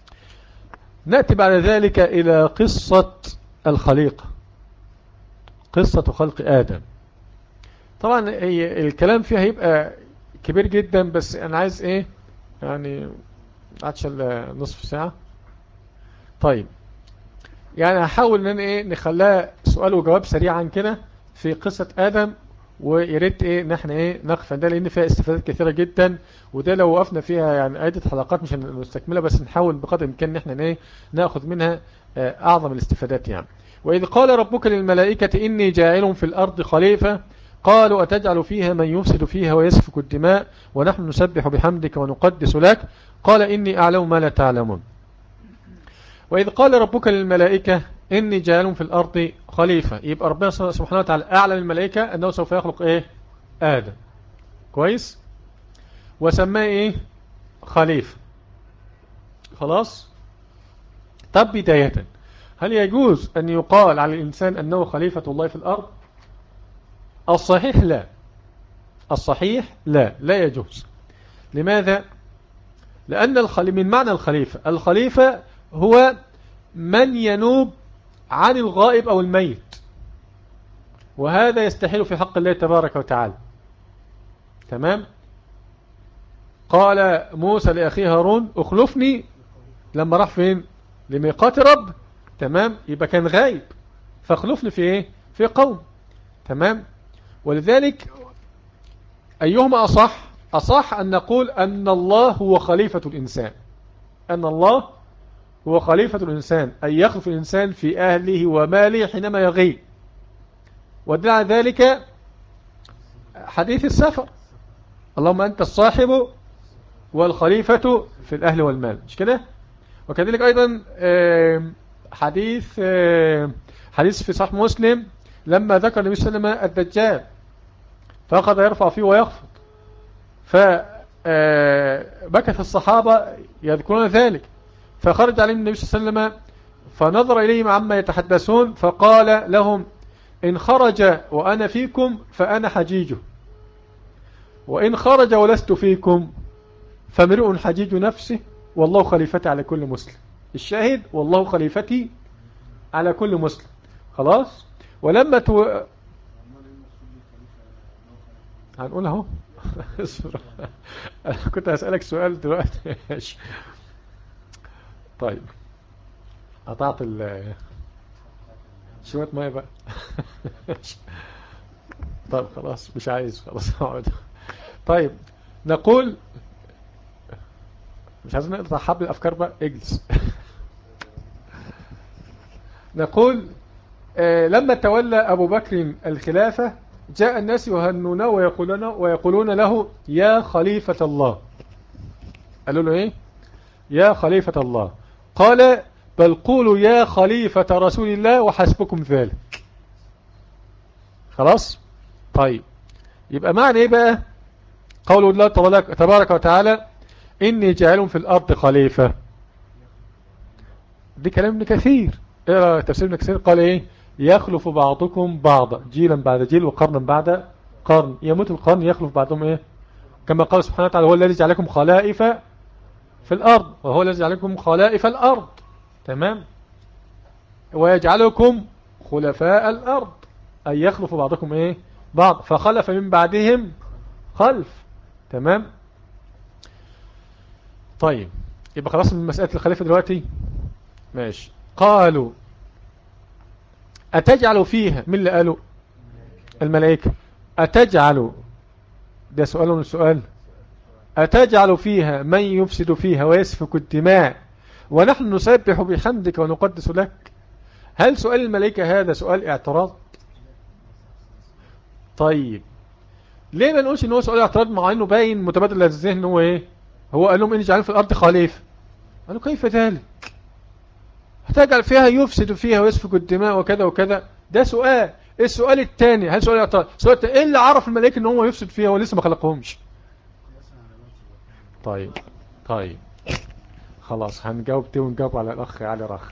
نأتي بعد ذلك إلى قصة الخليقة. قصة خلق آدم. طبعا هي الكلام فيها هيبقى كبير جدا، بس أنا عايز إيه يعني عادش نصف ساعة. طيب يعني هحاول ان ايه نخليها سؤال وجواب سريعا كده في قصة آدم، ويا ريت ايه ان احنا ايه نقف عندها لان فيها استفادات كثيرة جدا، وده لو وقفنا فيها يعني عدة حلقات مش هنستكملها، بس نحاول بقدر الامكان ان احنا ايه ناخذ منها اعظم الاستفادات يعني. وإذ قال ربك للملائكة إني جاعل في الأرض خليفة قالوا أتجعل فيها من يفسد فيها ويسفك الدماء ونحن نسبح بحمدك ونقدس لك قال إني أعلم ما لا تعلمون. وإذ قال ربك للملائكة إني جاعل في الأرض خليفة، يبقى ربنا سبحانه وتعالى أعلم الملائكة أنه سوف يخلق إيه آدم، كويس، وسماه إيه خليفة. خلاص. طب بداية، هل يجوز أن يقال على الإنسان أنه خليفة الله في الأرض؟ الصحيح لا، الصحيح لا لا يجوز. لماذا؟ لأن الخليفة من معنى الخليفة، الخليفة هو من ينوب عن الغائب أو الميت، وهذا يستحيل في حق الله تبارك وتعالى. تمام. قال موسى لأخيه هارون اخلفني لما راح فين لميقات رب، تمام، يبقى كان غايب، فاخلفني في ايه في قوم. تمام. ولذلك أيهما أصح؟ أصح أن نقول أن الله هو خليفة الإنسان، أن الله هو خليفة الإنسان، أن يخلف الإنسان في أهله وماله حينما يغيب. ودعا ذلك حديث السفر، اللهم أنت الصاحب والخليفة في الأهل والمال، مش كده؟ وكذلك أيضا حديث حديث في صحيح مسلم لما ذكر النبي صلى الله عليه وسلم الدجال فأخذ يرفع فيه ويخفض، فبكت الصحابة يذكرون ذلك، فخرج عليهم النبي صلى الله عليه وسلم فنظر إليهم عما يتحدثون فقال لهم إن خرج وأنا فيكم فأنا حجيجه، وإن خرج ولست فيكم فامرؤ حجيج نفسه والله خليفتي على كل مسلم. الشاهد والله خليفتي على كل مسلم. خلاص. ولما تو... هنقول اهو كنت هسألك سؤال دلوقتي. طيب قطعت ال شوية مية بقى. طيب خلاص مش عايز، خلاص اقعد. طيب نقول مش عايزين نقطع حبل الأفكار بقى، اجلس. نقول آه لما تولى أبو بكر الخلافة جاء الناس يهنونه ويقولون, ويقولون له يا خليفة الله. قالوا له ايه يا خليفة الله؟ قال بل قولوا يا خليفة رسول الله وحسبكم ذلك. خلاص. طيب يبقى معنى ايه بقى قول الله تبارك وتعالى إني جاعل في الأرض خليفة؟ دي كلام ابن كثير، اقرأ تفسير ابن كثير قال ايه يخلف بعضكم بعضا جيلا بعد جيل وقرنا بعد قرن، يموت القرن يخلف بعضهم ايه كما قال سبحانه وتعالى هو الذي جعلكم خلائف في الأرض وهو الذي جعلكم خلائف الأرض. تمام. ويجعلكم خلفاء الأرض أي يخلف بعضكم ايه بعض فخلف من بعدهم خلف. تمام. طيب يبقى خلاص من مسألة الخليفة دلوقتي. ماشي. قالوا أتجعل فيها، من اللي قالوا الملائكة، أتجعل، ده سؤال من السؤال، أتجعل فيها من يفسد فيها ويسفك الدماء ونحن نسبح بحمدك ونقدس لك؟ هل سؤال الملائكة هذا سؤال اعتراض؟ طيب ليه ما نقولش ان هو سؤال اعتراض مع انه باين متبادل للذهن هو ايه هو قال لهم اني جعل في الارض خليفة، قالوا كيف ذلك؟ هتجعل فيها يفسد فيها ويسفك الدماء وكذا وكذا. ده سؤال. السؤال الثاني هل سؤال اعتراض؟ سؤال الثاني ايه اللي عرف الملائكة ان هو يفسد فيها ولسه ما خلقهمش؟ طيب طيب خلاص هنجاوب دي ونجاوب على الاخ علي رخ.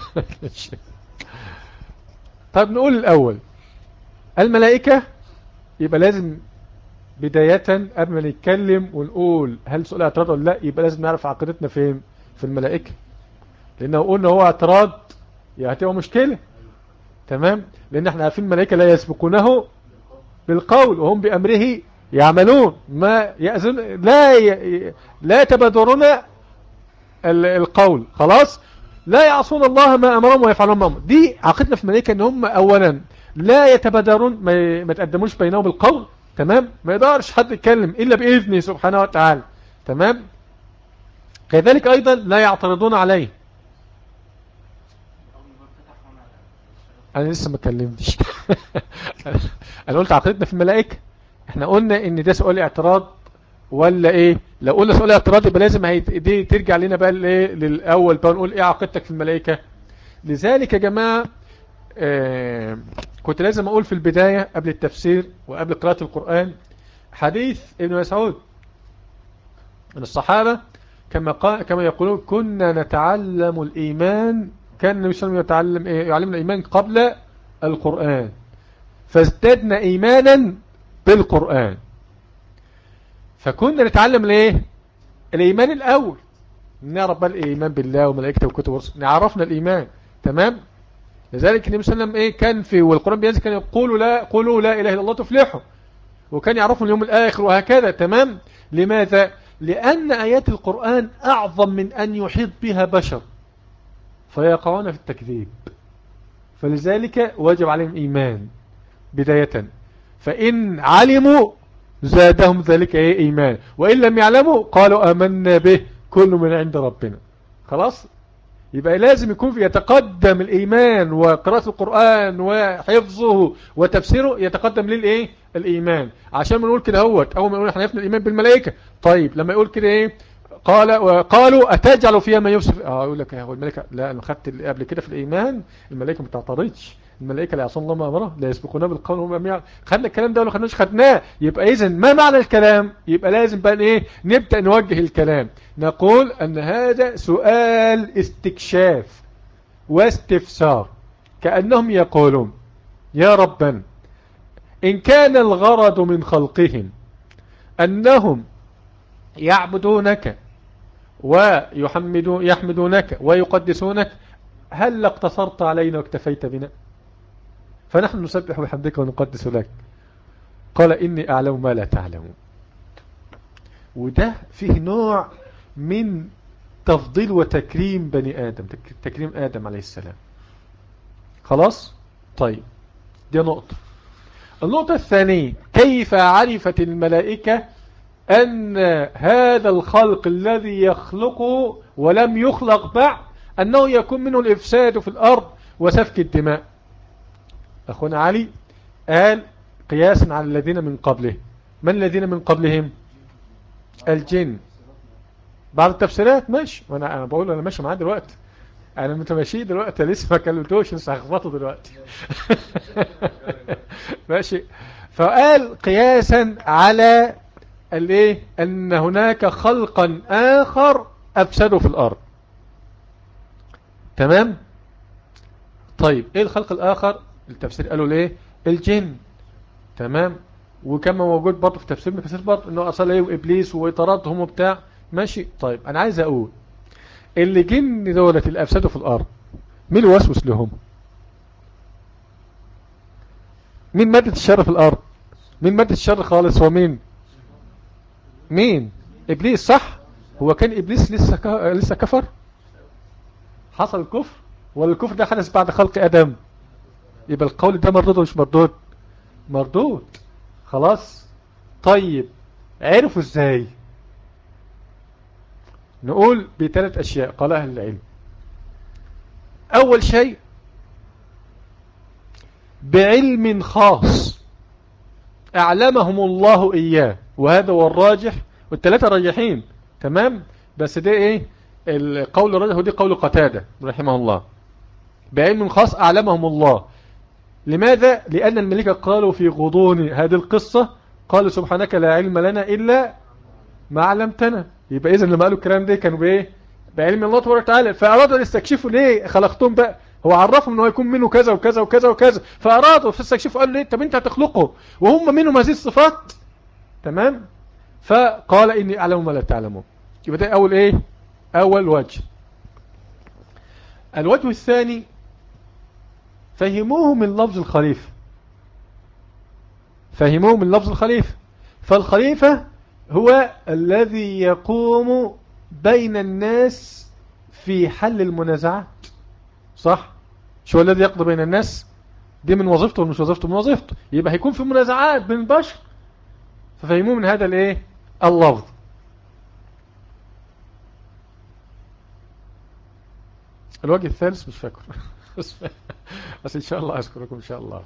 طيب نقول الاول الملائكة، يبقى لازم بداية قبل ما نتكلم ونقول هل سؤال اعتراض ولا لا يبقى لازم نعرف عقيدتنا فين في الملائكة، لأنه قلنا هو اعتراض يعني هتبقى مشكلة. تمام، لان احنا عارفين الملائكة لا يسبقونه بالقول وهم بأمره يعملون، ما يأذن لا ي... لا يتبادرون القول، خلاص، لا يعصون الله ما أمرهم ويفعلون ما أمرهم. دي عقيدتنا في الملائكة ان هم اولا لا يتبادرون، ما, ما يتقدموش بينهم القول، تمام، ما يقدرش حد يتكلم الا باذنه سبحانه وتعالى، تمام. كذلك ايضا لا يعترضون عليه. انا لسه ما اتكلمتش. انا قلت عقيدتنا في الملائكة، احنا قلنا ان ده سؤال اعتراض ولا ايه؟ لو قلنا سؤال اعتراض يبقى لازم هي دي ترجع لنا بقى لايه، للاول بقى نقول ايه عقيدتك في الملائكة. لذلك يا جماعة آه كنت لازم اقول في البداية قبل التفسير وقبل قراءة القرآن حديث ابن مسعود من الصحابة، كما قال كما يقولون كنا نتعلم الإيمان، كان النبي صلى الله عليه وسلم يتعلم إيه؟ يعلمنا الإيمان قبل القرآن، فازددنا إيمانا بالقرآن. فكنا نتعلم ليه الإيمان الأول، نعرف بقى الإيمان بالله وملائكته وكتبه ورسله، نعرفنا الإيمان، تمام. لذلك النبي صلى الله عليه وسلم إيه كان في والقرآن بينزل كان يقول لا قولوا لا إله إلا الله تفلحوا، وكان يعرفوا اليوم الآخر وهكذا، تمام. لماذا؟ لأن آيات القرآن أعظم من أن يحيط بها بشر فيقعون في التكذيب، فلذلك واجب عليهم إيمان بداية، فإن علموا زادهم ذلك إيه إيمان، وإن لم يعلموا قالوا آمنا به كل من عند ربنا. خلاص، يبقى لازم يكون في يتقدم الإيمان وقراءة القرآن وحفظه وتفسيره، يتقدم للإيه الإيمان، عشان ما نقول كده هوت أول ما نقول احنا نفنا الإيمان بالملائكة. طيب لما يقول كده إيه قال وقالوا أتجعل فيها ما يفسد، اه يقول لك هو الملائكة، لا أنا خدت اللي قبل كده في الإيمان الملائكة ما بتعترضش، الملائكة لا يعصون الله ما أمره لا يسبقونه بالقول وهم بأمره. خدنا الكلام ده ولا خدناش؟ خدناه. يبقى إذن ما معنى الكلام؟ يبقى لازم بقى إيه نبدأ نوجه الكلام، نقول أن هذا سؤال استكشاف واستفسار، كأنهم يقولون يا ربنا إن كان الغرض من خلقهم أنهم يعبدونك ويحمدون يحمدونك ويقدسونك، هل اقتصرت علينا واكتفيت بنا؟ فنحن نسبح بحمدك ونقدس لك. قال إني أعلم ما لا تعلمون. وده فيه نوع من تفضيل وتكريم بني آدم، تكريم آدم عليه السلام. خلاص، طيب دي نقطة. النقطة الثانية، كيف عرفت الملائكة أن هذا الخلق الذي يخلقه ولم يخلق بعد أنه يكون منه الإفساد في الأرض وسفك الدماء؟ أخونا علي قال قياسا على الذين من قبله. من الذين من قبلهم؟ الجن. بعض التفسيرات ماشي، وانا انا بقول انا ماشي معاه دلوقتي، انا متماشي دلوقتي لسه ما كلمتوش، لسه هخبطه دلوقتي. ماشي. فقال قياسا على الايه ان هناك خلقا اخر افسدوا في الارض، تمام. طيب ايه الخلق الاخر؟ التفسير قالوا ليه الجن، تمام. وكما موجود برضه في تفسير ابن كثير برضه انه ارسل ايه ابليس وطردهم وبتاع، ماشي. طيب انا عايز اقول اللي جن دولة اللي افسدوا في الارض مين الوسوس لهم؟ مين مادة الشر في الارض؟ مين مادة الشر خالص؟ هو مين؟ مين؟ ابليس، صح. هو كان ابليس لسه ك... لسه كفر؟ حصل الكفر ولا الكفر ده حدث بعد خلق ادم؟ يبقى القول ده مردود ولا مش مردود؟ مردود. خلاص. طيب عرفوا ازاي؟ نقول بثلاث اشياء قال اهل العلم. اول شيء بعلم خاص اعلمهم الله اياه، وهذا هو الراجح، والثلاثه راجحين، تمام. بس ده ايه القول الراجح، ودي قول قتادة رحمه الله. بعلم خاص اعلمهم الله. لماذا؟ لان الملائكه قالوا في غضون هذه القصة قالوا سبحانك لا علم لنا الا ما علمتنا. يبقى اذا لما قالوا الكلام ده كانوا بايه؟ بعلم الله تبارك وتعالى. فارادوا ان يستكشفوا ليه خلقتهم بقى، هو عرفهم انه يكون منه كذا وكذا وكذا وكذا، فارادوا فاستكشفوا قالوا ليه طب انت هتخلقه وهم منهم هذه الصفات، تمام. فقال اني اعلم ما لا تعلمون. يبقى ده اول ايه اول وجه. الوجه الثاني فهموه من لفظ الخليفة، فهموه من لفظ الخليفة. فالخليفة هو الذي يقوم بين الناس في حل المنازعات، صح؟ شو الذي يقضي بين الناس؟ دي من وظيفته ومش وظيفته؟ من وظيفته. يبقى هيكون في منازعات بين البشر، ففهموه من هذا الايه اللفظ. الوجه الثالث مش فاكر بس, بس ان شاء الله اذكركم ان شاء الله.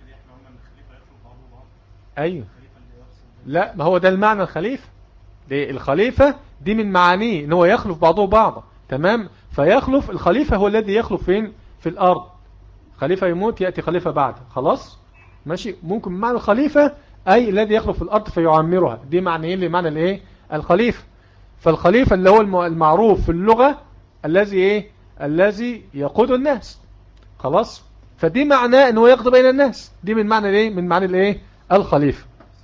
ايوه، لا ما هو ده المعنى الخليفة. دي الخليفة دي من معانيه ان هو يخلف بعضه بعضا، تمام. فيخلف الخليفة هو الذي يخلف فين؟ في الارض. خليفة يموت يأتي خليفة بعد، خلاص ماشي. ممكن معنى الخليفة اي الذي يخلف في الارض فيعمرها، دي معنيين لمعنى الايه الخليفة. فالخليفة اللي هو المعروف في اللغة الذي ايه الذي يقود الناس، خلاص. فدي معناه انه يقضي بين الناس، دي من معنى الايه من معنى الايه الخليفة.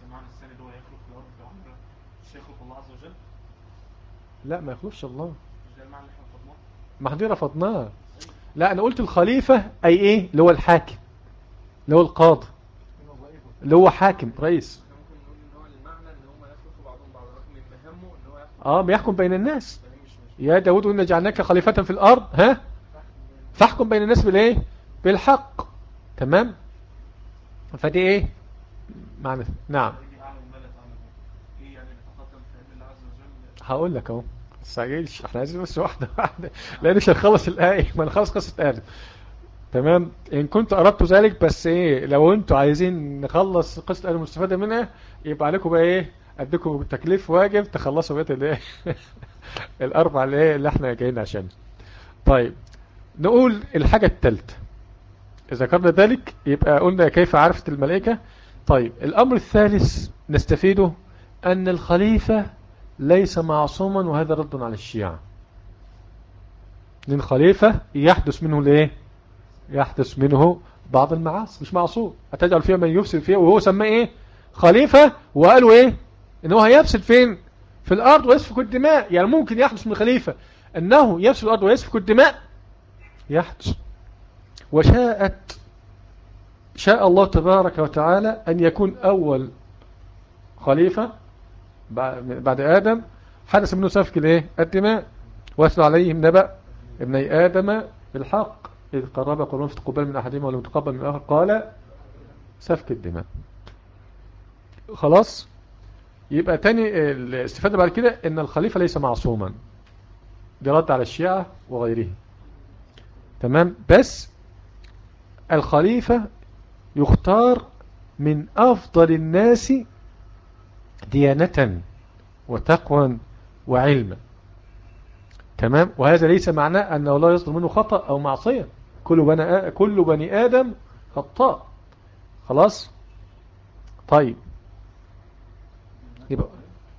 لا ما يخلفش الله، ما احنا رفضناه. لا انا قلت الخليفة اي ايه اللي هو الحاكم، اللي هو القاضي، اللي هو حاكم رئيس. اه بيحكم بين الناس. يا داود إنا جعلناك خليفة في الارض، ها فاحكم بين الناس بالايه بالحق، تمام. فدي ايه معنى نعم. هقول لك اهو، تستعجلش، احنا عايزين بس واحده واحده لان مش هنخلص الايه، ما نخلص قصه ادم، تمام. ان كنت اردت ذلك، بس ايه لو انتوا عايزين نخلص قصه ادم المستفاده منها يبقى عليكم بقى ايه اديكم تكليف واجب تخلصوا بقيه الايه الاربع اللي اللي احنا جايين عشان. طيب نقول الحاجه الثالثه، اذا ذكرنا ذلك يبقى قلنا كيف عرفت الملائكه. طيب الامر الثالث نستفيده ان الخليفه ليس معصوما، وهذا رد على الشيعة. لأن الخليفة يحدث منه الايه يحدث منه بعض المعاصي، مش معصوم. هتجعل فيها من يفسد فيها، وهو سماه ايه خليفة، وقالوا ايه ان هو هيفسد فين في الارض ويسفك الدماء. يعني ممكن يحدث من خليفة انه يفسد الارض ويسفك الدماء، يحدث. وشاءت شاء الله تبارك وتعالى ان يكون اول خليفة بعد آدم حدث منه سفك الايه الدماء. واتل عليهم نبأ ابني آدم بالحق إذ قرب قربان فتقبل من أحدهما ولم تقبل من الآخر قال سفك الدماء. خلاص. يبقى تاني الاستفادة بعد كده ان الخليفة ليس معصوما، دي رد على الشيعة وغيره، تمام. بس الخليفة يختار من أفضل الناس ديانة وتقوى وعلما، تمام. وهذا ليس معناه أنه لا يصدر منه خطأ أو معصية، كل بني, كل بني آدم خطاء، خلاص. طيب يبقى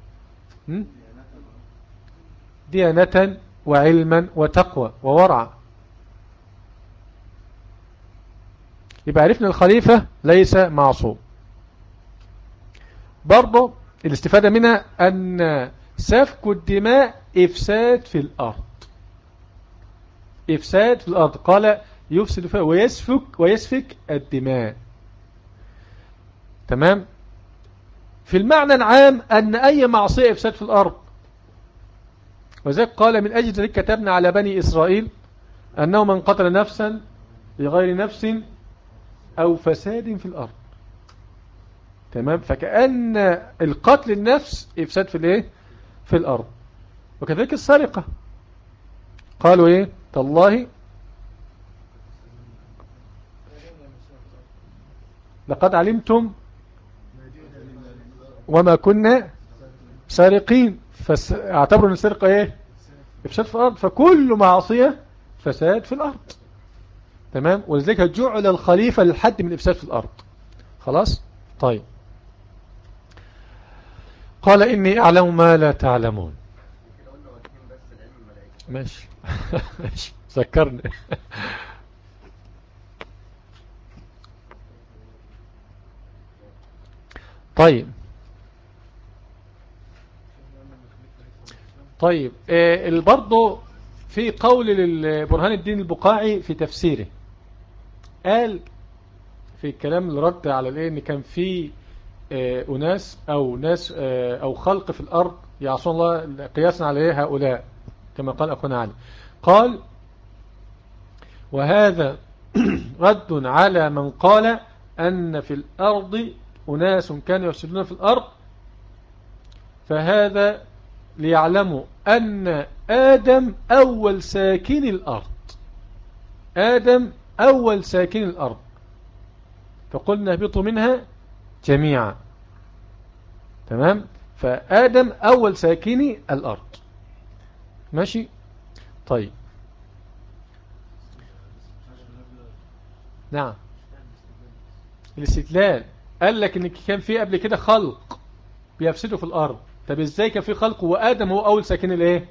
ديانة وعلما وتقوى وورع. يبقى عرفنا الخليفة ليس معصوم. برضو الاستفادة منها أن سفك الدماء إفساد في الأرض، إفساد في الأرض. قال يفسد فيها ويسفك ويسفك الدماء، تمام. في المعنى العام أن أي معصية إفساد في الأرض. وذلك قال من أجل ذلك كتبنا على بني إسرائيل أنه من قتل نفسا بغير نفس أو فساد في الأرض، تمام. فكأن القتل النفس إفساد في الإيه في الأرض. وكذلك السرقة، قالوا إيه تالله لقد علمتم وما كنا سارقين، فاعتبروا ان السرقة ايه افساد في الارض. فكل معصية فساد في الارض، تمام. ولذلك جعل الخليفة للحد من افساد في الارض، خلاص. طيب قال اني اعلم ما لا تعلمون. ماشي ماشي ذكرني طيب طيب آه برضو في قول للبرهان الدين البقاعي في تفسيره قال في الكلام اللي رد على الايه ان كان في آه اناس او ناس آه او خلق في الارض يعصون الله قياسا على ايه هؤلاء كما قال اخونا علي. قال وهذا رد على من قال ان في الارض اناس كانوا يفسدون في الارض، فهذا ليعلموا ان ادم اول ساكن الارض، ادم اول ساكن الارض، فقلنا اهبطوا منها جميعا. تمام، فآدم أول ساكني الأرض. ماشي طيب. نعم الاستدلال قال لك ان كان في قبل كده خلق بيفسدوا في الأرض. طب ازاي كان في خلق وآدم هو أول ساكن الايه؟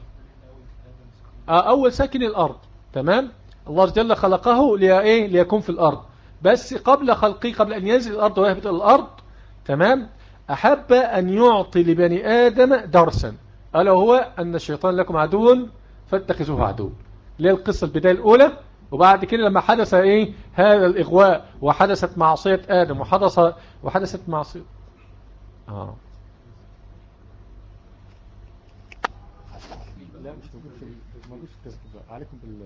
آه أول ساكن الأرض. تمام، الله جل خلقه ليه ليكون في الأرض، بس قبل خلقه قبل أن ينزل الأرض ويهبط الأرض، تمام، أحب أن يعطي لبني آدم درسا، ألا هو أن الشيطان لكم عدو فاتخذوه عدو. ليه القصة البداية الأولى، وبعد كده لما حدث إيه هذا الإغواء وحدثت معصية آدم وحدث وحدثت معصية آه. لا مش موجود في موجود في التسجيل عليكم بال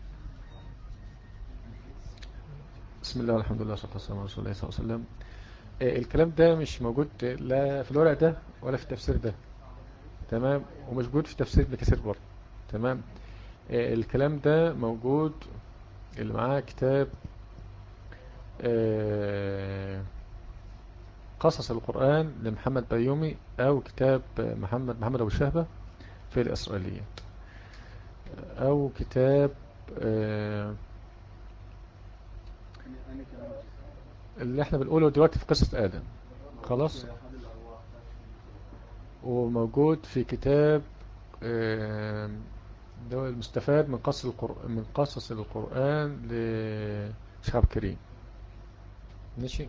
بسم الله والحمد لله والصلاة والسلام على رسول الله صلى الله عليه وسلم. الكلام ده مش موجود لا في الورق ده ولا في التفسير ده، تمام، ومش موجود في تفسير ابن كثير برضه. تمام، الكلام ده موجود اللي معاه كتاب قصص القرآن لمحمد بيومي او كتاب محمد محمد ابو شهبة في الإسرائيليات، او كتاب اللي احنا بنقوله دلوقتي في قصة آدم خلاص، وموجود في كتاب ده المستفاد من قصص القرآن من قصص القرآن لشيخ عبد الكريم. ماشي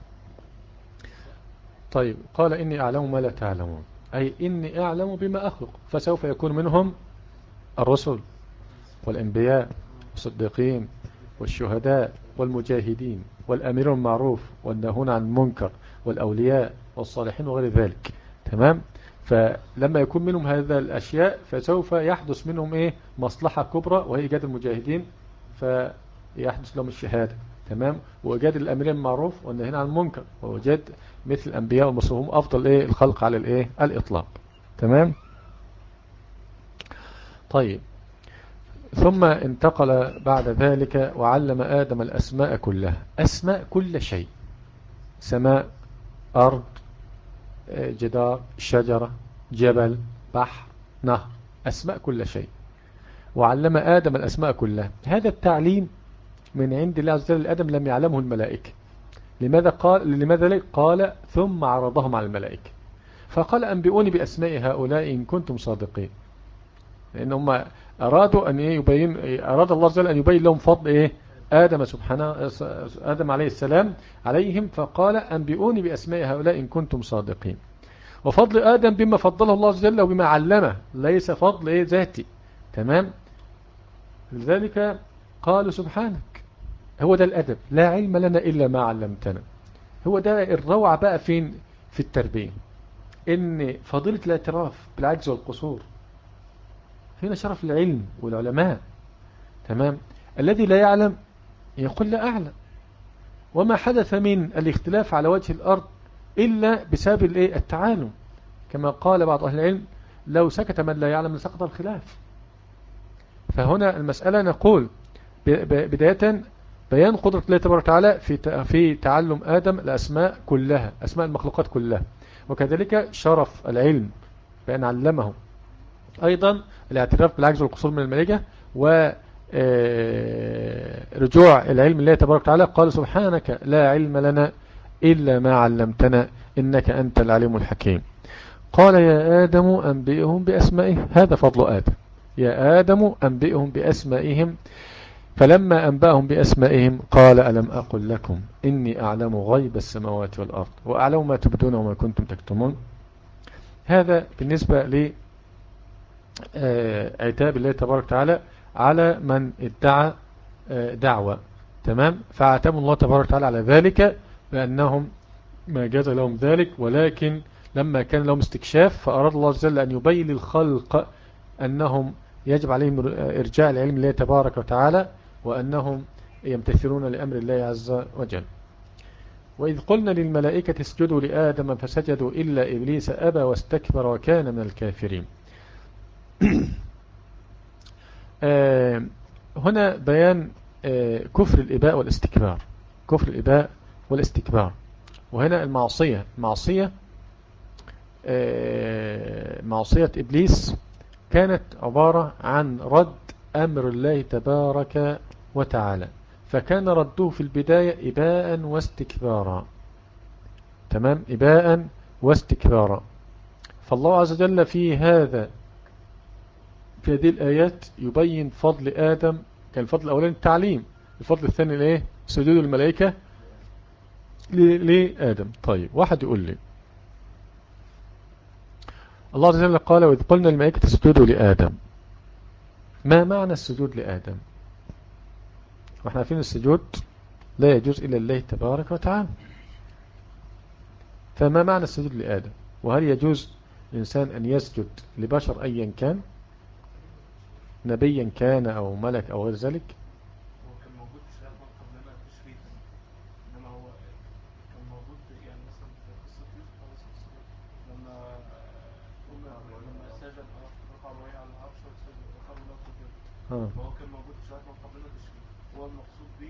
طيب. قال إني أعلم ما لا تعلمون، أي إني أعلم بما أخلق، فسوف يكون منهم الرسل والأنبياء والصديقين والشهداء والمجاهدين والأمير المعروف والناهون عن المنكر والأولياء والصالحين وغير ذلك. تمام، فلما يكون منهم هذا الأشياء فسوف يحدث منهم إيه مصلحة كبرى وهي إيجاد المجاهدين، فيحدث لهم الشهادة. تمام، وإيجاد الأمرين المعروف والنهيين عن المنكر وإيجاد مثل الأنبياء والمرسلين أفضل إيه الخلق على الإيه الإطلاق. تمام طيب. ثم انتقل بعد ذلك وعلم آدم الأسماء كلها، أسماء كل شيء، سماء، أرض، جدار، شجرة، جبل، بحر، نهر، أسماء كل شيء. وعلم آدم الأسماء كلها. هذا التعليم من عند الله عز وجل لآدم لم يعلمه الملائكة. لماذا قال لماذا ليه؟ قال ثم عرضهم على الملائكة فقال أنبئوني بأسماء هؤلاء إن كنتم صادقين، لأن هم أرادوا أن يبين أراد الله عز وجل أن يبين لهم فضل إيه آدم سبحانه آدم عليه السلام عليهم، فقال أنبئوني بأسماء هؤلاء إن كنتم صادقين. وفضل آدم بما فضله الله عز وجل وبما علمه، ليس فضل إيه ذاتي. تمام، لذلك قالوا سبحانك، هو ده الأدب، لا علم لنا إلا ما علمتنا. هو ده الروعة بقى فين في التربية، إن فضيلة الاعتراف بالعجز والقصور، هنا شرف العلم والعلماء. تمام، الذي لا يعلم يقول لا أعلم، وما حدث من الاختلاف على وجه الأرض إلا بسبب التعالم، كما قال بعض أهل العلم لو سكت من لا يعلم لسقط الخلاف. فهنا المسألة نقول بداية بيان قدرة الله تبارك وتعالى في في تعلم آدم الأسماء كلها، أسماء المخلوقات كلها، وكذلك شرف العلم بأن علمه. أيضا الاعتراف بالعجز والقصور من الملائكة، ورجوع العلم الله تبارك وتعالى. قال سبحانك لا علم لنا إلا ما علمتنا إنك أنت العليم الحكيم. قال يا آدم أنبئهم بأسمائهم، هذا فضل آدم. يا آدم أنبئهم بأسمائهم، فلما أنبأهم بأسمائهم قال ألم أقل لكم إني أعلم غيب السماوات والأرض وأعلم ما تبدون وما كنتم تكتمون. هذا بالنسبة ل عتاب الله تبارك وتعالى على من ادعى دعوة تمام. فعاتبوا الله تبارك وتعالى على ذلك بأنهم ما جاز لهم ذلك، ولكن لما كان لهم استكشاف فأراد الله عز وجل أن يبين للخلق أنهم يجب عليهم إرجاع العلم لله تبارك وتعالى، وأنهم يمتثلون لأمر الله عز وجل. وإذ قلنا للملائكة اسجدوا لآدم فسجدوا إلا إبليس أبى واستكبر وكان من الكافرين. آه هنا بيان آه كفر الإباء والاستكبار، كفر الإباء والاستكبار. وهنا المعصية معصية آه معصية إبليس كانت عبارة عن رد أمر الله تبارك وتعالى، فكان رده في البداية إباء واستكبارا. تمام، إباء واستكبارا. فالله عز وجل في هذا في هذه الآيات يبين فضل آدم. كان الفضل الأولاني التعليم، الفضل الثاني الايه؟ سجود الملائكة لآدم. طيب واحد يقول لي الله عز وجل قال وإذ قلنا للملائكة اسجدوا لآدم، ما معنى السجود لآدم؟ واحنا عارفين السجود لا يجوز إلا الله تبارك وتعالى، فما معنى السجود لآدم؟ وهل يجوز الإنسان أن يسجد لبشر أيا كان، نبيا كان أو ملك أو غير ذلك؟ هو كان موجود في شريعة من قبلنا تشريفا، إنما هو كان موجود يعني مثلا في قصة يوسف عليه الصلاة والسلام لما قلنا لما سجد رفع الوعي على العرش وسجد وخروا له سجدا، فهو كان موجود في شريعة من قبلنا تشريف. هو المقصود به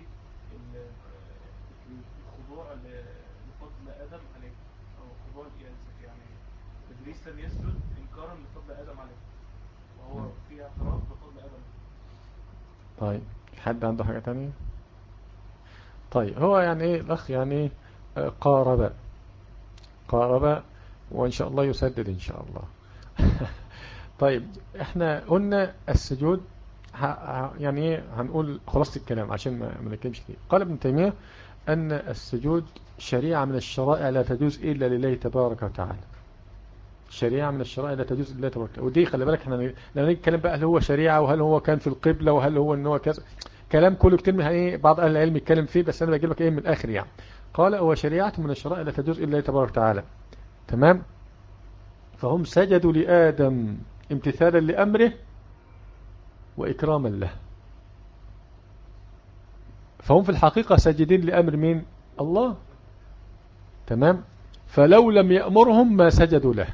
الخضوع لفضل آدم عليه، أو خضوع يعني إبليس لم يسجد إنكارا لفضل آدم عليه، وهو في اعتراف بفضل آدم. طيب حد عنده حاجة تانية؟ طيب هو يعني ايه الأخ يعني قارب قارب وإن شاء الله يسدد إن شاء الله. طيب احنا قلنا السجود يعني ايه، هنقول خلاصة الكلام عشان ما نتكلمش كتير. قال ابن تيمية أن السجود شريعة من الشرائع لا تجوز إلا لله تبارك وتعالى، شريعة من الشرائع لا تجوز إلا تبارك وتعالى. ودي خلي بالك احنا لما نيجي نتكلم بقى هل هو شريعة وهل هو كان في القبلة وهل هو ان هو كذا، كلام كله كتير من ايه بعض اهل العلم يتكلم فيه، بس انا بجيب لك ايه من الاخر يعني. قال هو شريعة من الشرائع لا تجوز إلا تبارك وتعالى. تمام. فهم سجدوا لآدم امتثالا لأمره وإكراما له، فهم في الحقيقة ساجدين لأمر مين؟ الله. تمام. فلو لم يأمرهم ما سجدوا له.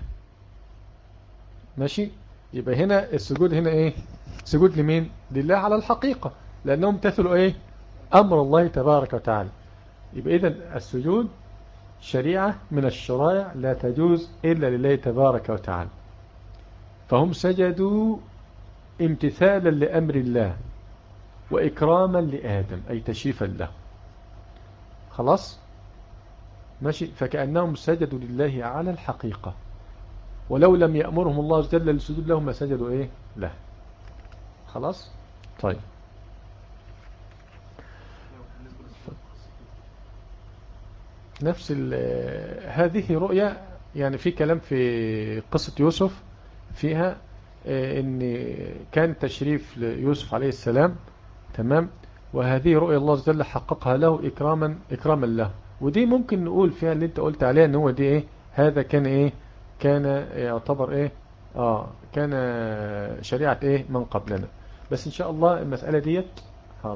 ماشي. يبقى هنا السجود هنا ايه؟ سجود لمين؟ لله على الحقيقة، لأنهم امتثلوا ايه؟ أمر الله تبارك وتعالى. يبقى إذن السجود شريعة من الشرائع لا تجوز إلا لله تبارك وتعالى، فهم سجدوا امتثالا لأمر الله وإكراما لآدم أي تشريفا له. خلاص ماشي. فكأنهم سجدوا لله على الحقيقة، ولو لم يأمرهم الله عز وجل للسجود لهم ما سجدوا ايه له. خلاص. طيب نفس هذه رؤية يعني في كلام في قصة يوسف فيها ان كان تشريف ليوسف عليه السلام. تمام. وهذه رؤية الله عز وجل حققها له إكراما إكراما له، ودي ممكن نقول فيها اللي انت قلت عليها ان هو دي ايه، هذا كان ايه، كان يعتبر ايه اه كان شريعة ايه من قبلنا. بس ان شاء الله المسألة ديت حاضر.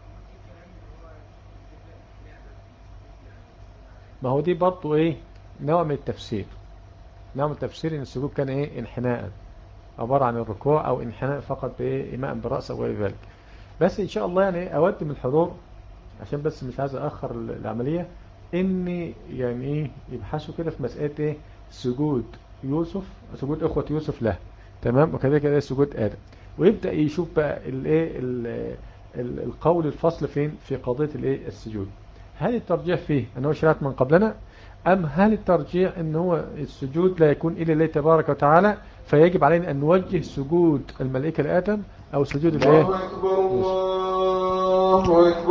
ما هو دي برضو ايه نوع من التفسير، نوع من التفسير ان السجود كان ايه انحناء، عبارة عن الركوع او انحناء فقط بايه ايماء برأس او غير ذلك. بس ان شاء الله يعني اود من الحضور عشان بس مش عايز اخر العملية ان يعني ايه يبحثوا كده في مسألة ايه سجود يوسف، سجود اخوة يوسف له. تمام. وكذلك ايه سجود آدم، ويبدأ يشوف بقى الايه القول الفصل فين في قضية الايه السجود. هل الترجيح فيه ان هو شريعة من قبلنا، ام هل الترجيح ان هو السجود لا يكون الا لله تبارك وتعالى، فيجب علينا ان نوجه سجود الملائكة لآدم او سجود الايه؟ الله أكبر الله أكبر.